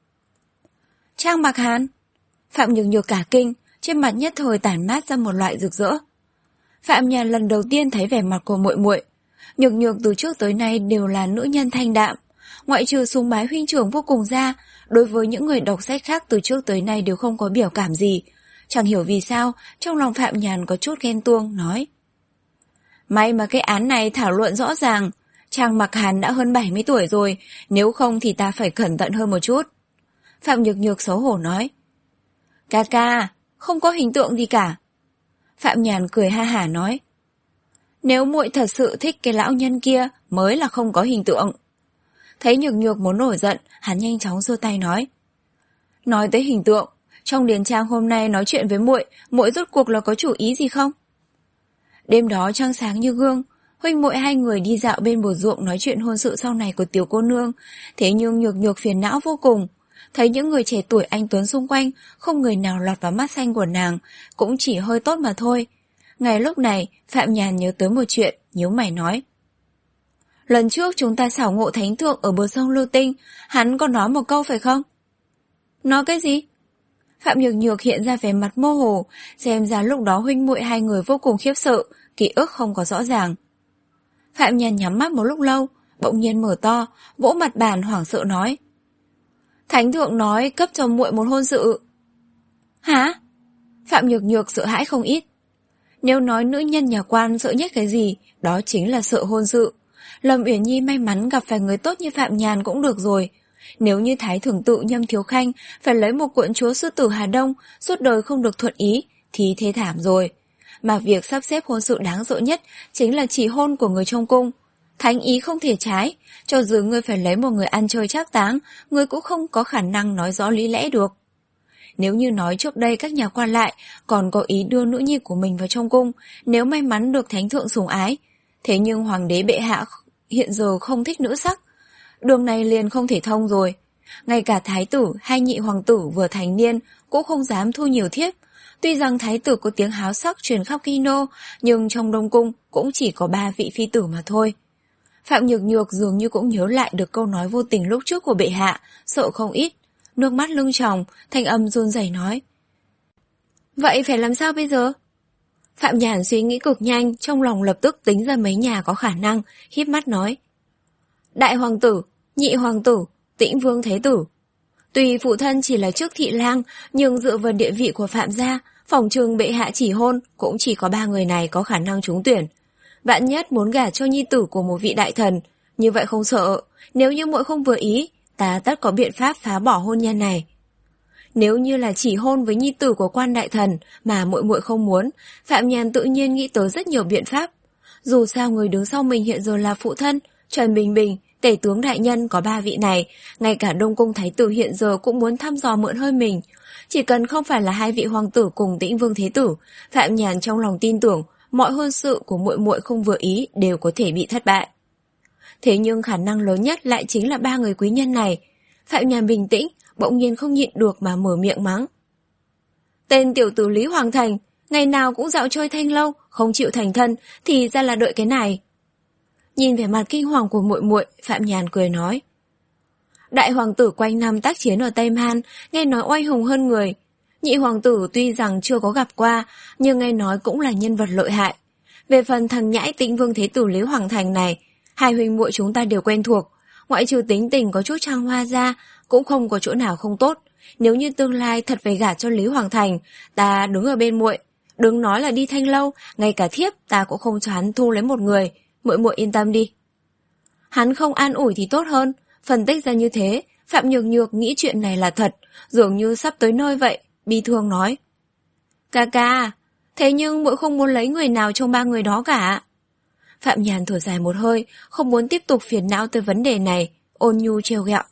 Trang Mặc Hàn. Phạm Nhược Nhược cả kinh, trên mặt nhất thời tản mát ra một loại rực rỡ. Phạm Nhàn lần đầu tiên thấy vẻ mặt của muội muội. Nhược Nhược từ trước tới nay đều là nữ nhân thanh đạm, ngoại trừ sùng bái huynh trưởng vô cùng ra, đối với những người đọc sách khác từ trước tới nay đều không có biểu cảm gì. Chẳng hiểu vì sao, trong lòng Phạm Nhàn có chút ghen tuông, nói. May mà cái án này thảo luận rõ ràng, Trang Mặc Hàn đã hơn bảy mươi tuổi rồi, nếu không thì ta phải cẩn thận hơn một chút. Phạm Nhược Nhược xấu hổ nói. Ca ca, không có hình tượng gì cả. Phạm Nhàn cười ha hả nói. Nếu muội thật sự thích cái lão nhân kia mới là không có hình tượng. Thấy Nhược Nhược muốn nổi giận, hắn nhanh chóng giơ tay nói. Nói tới hình tượng, trong điền trang hôm nay nói chuyện với muội, muội rốt cuộc là có chủ ý gì không? Đêm đó trăng sáng như gương, huynh muội hai người đi dạo bên bờ ruộng nói chuyện hôn sự sau này của tiểu cô nương, thế nhưng Nhược Nhược phiền não vô cùng. Thấy những người trẻ tuổi anh tuấn xung quanh, không người nào lọt vào mắt xanh của nàng, cũng chỉ hơi tốt mà thôi. Ngay lúc này, Phạm Nhàn nhớ tới một chuyện, nhíu mày nói. Lần trước chúng ta xảo ngộ thánh thượng ở bờ sông Lưu Tinh, hắn có nói một câu phải không? Nói cái gì? Phạm Nhược Nhược hiện ra vẻ mặt mơ hồ, xem ra lúc đó huynh muội hai người vô cùng khiếp sợ, ký ức không có rõ ràng. Phạm Nhàn nhắm mắt một lúc lâu, bỗng nhiên mở to, vỗ mặt bàn hoảng sợ nói. Thánh thượng nói cấp cho muội một hôn sự. Hả? Phạm Nhược Nhược sợ hãi không ít. Nếu nói nữ nhân nhà quan sợ nhất cái gì, đó chính là sợ hôn sự. Lâm Uyển Nhi may mắn gặp phải người tốt như Phạm Nhàn cũng được rồi. Nếu như Thái Thưởng Tự Nhâm Thiếu Khanh phải lấy một quận chúa sư tử Hà Đông, suốt đời không được thuận ý, thì thê thảm rồi. Mà việc sắp xếp hôn sự đáng sợ nhất chính là chỉ hôn của người trong cung. Thánh ý không thể trái, cho dù ngươi phải lấy một người ăn chơi trác táng, ngươi cũng không có khả năng nói rõ lý lẽ được. Nếu như nói trước đây các nhà quan lại còn có ý đưa nữ nhi của mình vào trong cung, nếu may mắn được thánh thượng sủng ái, thế nhưng hoàng đế bệ hạ hiện giờ không thích nữ sắc, đường này liền không thể thông rồi. Ngay cả thái tử hay nhị hoàng tử vừa thành niên cũng không dám thu nhiều thiếp. Tuy rằng thái tử có tiếng háo sắc truyền khắp kinh đô, nhưng trong đông cung cũng chỉ có ba vị phi tử mà thôi. Phạm Nhược Nhược dường như cũng nhớ lại được câu nói vô tình lúc trước của bệ hạ, sợ không ít. Nước mắt lưng tròng, thanh âm run rẩy nói. Vậy phải làm sao bây giờ? Phạm Nhàn suy nghĩ cực nhanh, trong lòng lập tức tính ra mấy nhà có khả năng, híp mắt nói. Đại hoàng tử, nhị hoàng tử, Tĩnh Vương Thế Tử. Tuy phụ thân chỉ là chức thị lang, nhưng dựa vào địa vị của Phạm gia, phòng trường bệ hạ chỉ hôn cũng chỉ có ba người này có khả năng trúng tuyển. Vạn nhất muốn gả cho nhi tử của một vị đại thần, như vậy không sợ, nếu như muội không vừa ý, ta tất có biện pháp phá bỏ hôn nhân này. Nếu như là chỉ hôn với nhi tử của quan đại thần mà muội muội không muốn, Phạm Nhàn tự nhiên nghĩ tới rất nhiều biện pháp. Dù sao người đứng sau mình hiện giờ là phụ thân, Trần Bình Bình, tể tướng đại nhân có ba vị này, ngay cả Đông Cung Thái tử hiện giờ cũng muốn thăm dò mượn hơi mình. Chỉ cần không phải là hai vị hoàng tử cùng Tĩnh Vương Thế Tử, Phạm Nhàn trong lòng tin tưởng mọi hôn sự của muội muội không vừa ý đều có thể bị thất bại. Thế nhưng khả năng lớn nhất lại chính là ba người quý nhân này. Phạm Nhàn bình tĩnh, bỗng nhiên không nhịn được mà mở miệng mắng. Tên tiểu tử Lý Hoàng Thành, ngày nào cũng dạo chơi thanh lâu, không chịu thành thân, thì ra là đợi cái này. Nhìn vẻ mặt kinh hoàng của muội muội, Phạm Nhàn cười nói. Đại hoàng tử quanh năm tác chiến ở Tây Man, nghe nói oai hùng hơn người. Nhị hoàng tử tuy rằng chưa có gặp qua, nhưng nghe nói cũng là nhân vật lợi hại. Về phần thằng nhãi Tĩnh Vương Thế Tử Lý Hoàng Thành này, hai huynh muội chúng ta đều quen thuộc, ngoại trừ tính tình có chút trăng hoa ra, cũng không có chỗ nào không tốt. Nếu như tương lai thật phải gả cho Lý Hoàng Thành, ta đứng ở bên muội, đừng nói là đi thanh lâu, ngay cả thiếp ta cũng không cho hắn thu lấy một người, muội muội yên tâm đi. Hắn không an ủi thì tốt hơn, phân tích ra như thế, Phạm Nhược Nhược nghĩ chuyện này là thật, dường như sắp tới nơi vậy, bi thương nói. Ca ca, thế nhưng muội không muốn lấy người nào trong ba người đó cả. Phạm Nhàn thở dài một hơi, không muốn tiếp tục phiền não tới vấn đề này, ôn nhu trêu ghẹo.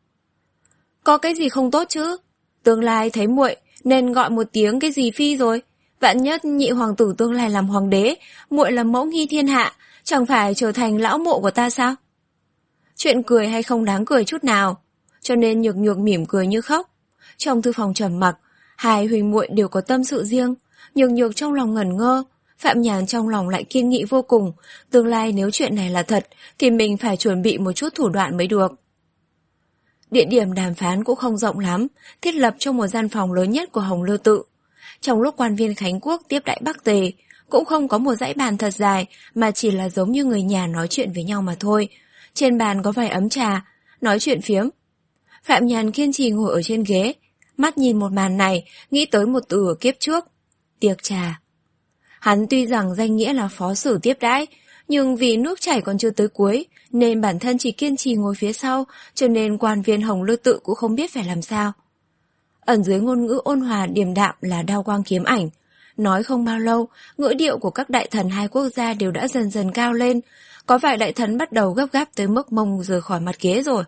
Có cái gì không tốt chứ? Tương lai thấy muội nên gọi một tiếng cái gì phi rồi. Vạn nhất nhị hoàng tử tương lai làm hoàng đế, muội là mẫu nghi thiên hạ, chẳng phải trở thành lão mộ của ta sao? Chuyện cười hay không đáng cười chút nào, cho nên Nhược Nhược mỉm cười như khóc. Trong thư phòng trầm mặc, hai huynh muội đều có tâm sự riêng, Nhược Nhược trong lòng ngẩn ngơ, Phạm Nhàn trong lòng lại kiên nghị vô cùng, tương lai nếu chuyện này là thật thì mình phải chuẩn bị một chút thủ đoạn mới được. Địa điểm đàm phán cũng không rộng lắm, thiết lập trong một gian phòng lớn nhất của Hồng Lư Tự. Trong lúc quan viên Khánh Quốc tiếp đãi Bắc Tề, cũng không có một dãy bàn thật dài, mà chỉ là giống như người nhà nói chuyện với nhau mà thôi. Trên bàn có vài ấm trà, nói chuyện phiếm. Phạm Nhàn kiên trì ngồi ở trên ghế, Mắt nhìn một màn này, nghĩ tới một từ ở kiếp trước. Tiệc trà. Hắn tuy rằng danh nghĩa là phó sử tiếp đãi, nhưng vì nước chảy còn chưa tới cuối, nên bản thân chỉ kiên trì ngồi phía sau, cho nên quan viên Hồng Lư Tự cũng không biết phải làm sao. Ẩn dưới ngôn ngữ ôn hòa điềm đạm là đao quang kiếm ảnh. Nói không bao lâu, ngữ điệu của các đại thần hai quốc gia đều đã dần dần cao lên. Có vài đại thần bắt đầu gấp gáp tới mức mông rời khỏi mặt ghế rồi.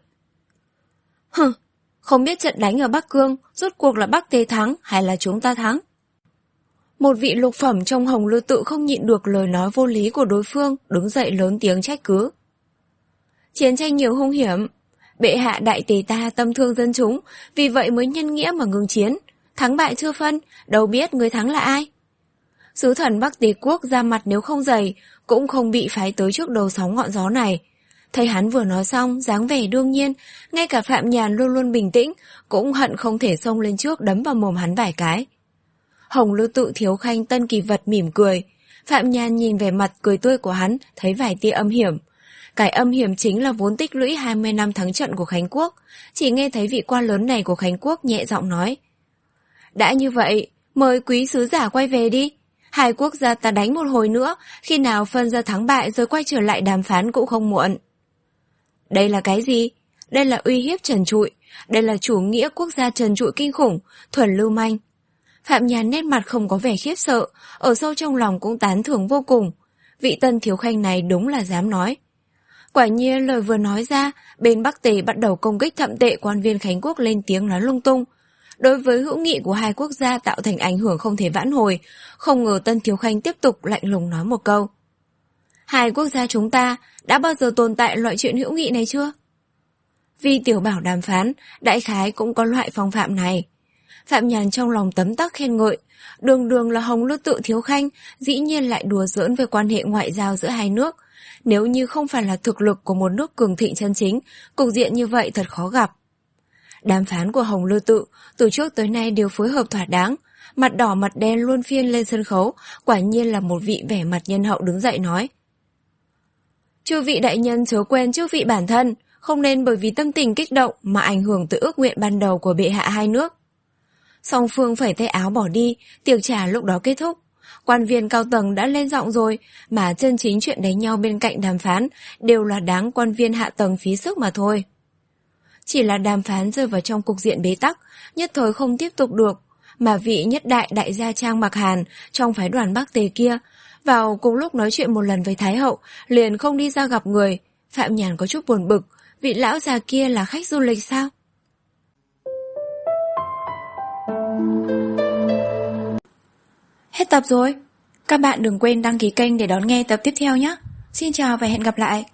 Hừ, không biết trận đánh ở Bắc Cương, rốt cuộc là Bắc Tề thắng hay là chúng ta thắng? Một vị lục phẩm trong Hồng Lư Tự không nhịn được lời nói vô lý của đối phương, đứng dậy lớn tiếng trách cứ. Chiến tranh nhiều hung hiểm, bệ hạ đại tề ta tâm thương dân chúng, vì vậy mới nhân nghĩa mà ngừng chiến. Thắng bại chưa phân, đâu biết người thắng là ai. Sứ thần Bắc Tề quốc ra mặt nếu không dày, cũng không bị phái tới trước đầu sóng ngọn gió này. Thấy hắn vừa nói xong, dáng vẻ đương nhiên, ngay cả Phạm Nhàn luôn luôn bình tĩnh, cũng hận không thể xông lên trước đấm vào mồm hắn vài cái. Hồng Lư Tự thiếu khanh Tân Kỳ Vật mỉm cười. Phạm Nhàn nhìn về mặt cười tươi của hắn, thấy vài tia âm hiểm. Cái âm hiểm chính là vốn tích lũy hai mươi năm thắng trận của Khánh Quốc. Chỉ nghe thấy vị quan lớn này của Khánh Quốc nhẹ giọng nói. Đã như vậy, mời quý sứ giả quay về đi. Hai quốc gia ta đánh một hồi nữa, khi nào phân ra thắng bại rồi quay trở lại đàm phán cũng không muộn. Đây là cái gì? Đây là uy hiếp trần trụi. Đây là chủ nghĩa quốc gia trần trụi kinh khủng, thuần lưu manh. Phạm Nhàn nét mặt không có vẻ khiếp sợ, ở sâu trong lòng cũng tán thưởng vô cùng. Vị Tân thiếu khanh này đúng là dám nói. Quả nhiên lời vừa nói ra, bên Bắc Tề bắt đầu công kích thậm tệ, quan viên Khánh Quốc lên tiếng nói lung tung. Đối với hữu nghị của hai quốc gia tạo thành ảnh hưởng không thể vãn hồi, không ngờ Tân thiếu khanh tiếp tục lạnh lùng nói một câu. Hai quốc gia chúng ta đã bao giờ tồn tại loại chuyện hữu nghị này chưa? Vì tiểu bảo đàm phán, đại khái cũng có loại phong phạm này. Phạm Nhàn trong lòng tấm tắc khen ngợi, đường đường là Hồng Lư Tự thiếu khanh, dĩ nhiên lại đùa giỡn về quan hệ ngoại giao giữa hai nước. Nếu như không phải là thực lực của một nước cường thịnh chân chính, cục diện như vậy thật khó gặp. Đàm phán của Hồng Lư Tự từ trước tới nay đều phối hợp thỏa đáng, mặt đỏ mặt đen luôn phiên lên sân khấu, quả nhiên là một vị vẻ mặt nhân hậu đứng dậy nói. Chư vị đại nhân chớ quên chư vị bản thân, không nên bởi vì tâm tình kích động mà ảnh hưởng tới ước nguyện ban đầu của bệ hạ hai nước. Song phương phẩy tay áo bỏ đi, tiệc trà lúc đó kết thúc. Quan viên cao tầng đã lên giọng rồi, mà chân chính chuyện đánh nhau bên cạnh đàm phán đều là đáng quan viên hạ tầng phí sức mà thôi. Chỉ là đàm phán rơi vào trong cục diện bế tắc, nhất thời không tiếp tục được, mà vị nhất đại đại gia Trang Mạc Hàn trong phái đoàn Bắc Tề kia, vào cùng lúc nói chuyện một lần với Thái hậu, liền không đi ra gặp người. Phạm Nhàn có chút buồn bực, vị lão già kia là khách du lịch sao? Hết tập rồi. Các bạn đừng quên đăng ký kênh để đón nghe tập tiếp theo nhé. Xin chào và hẹn gặp lại.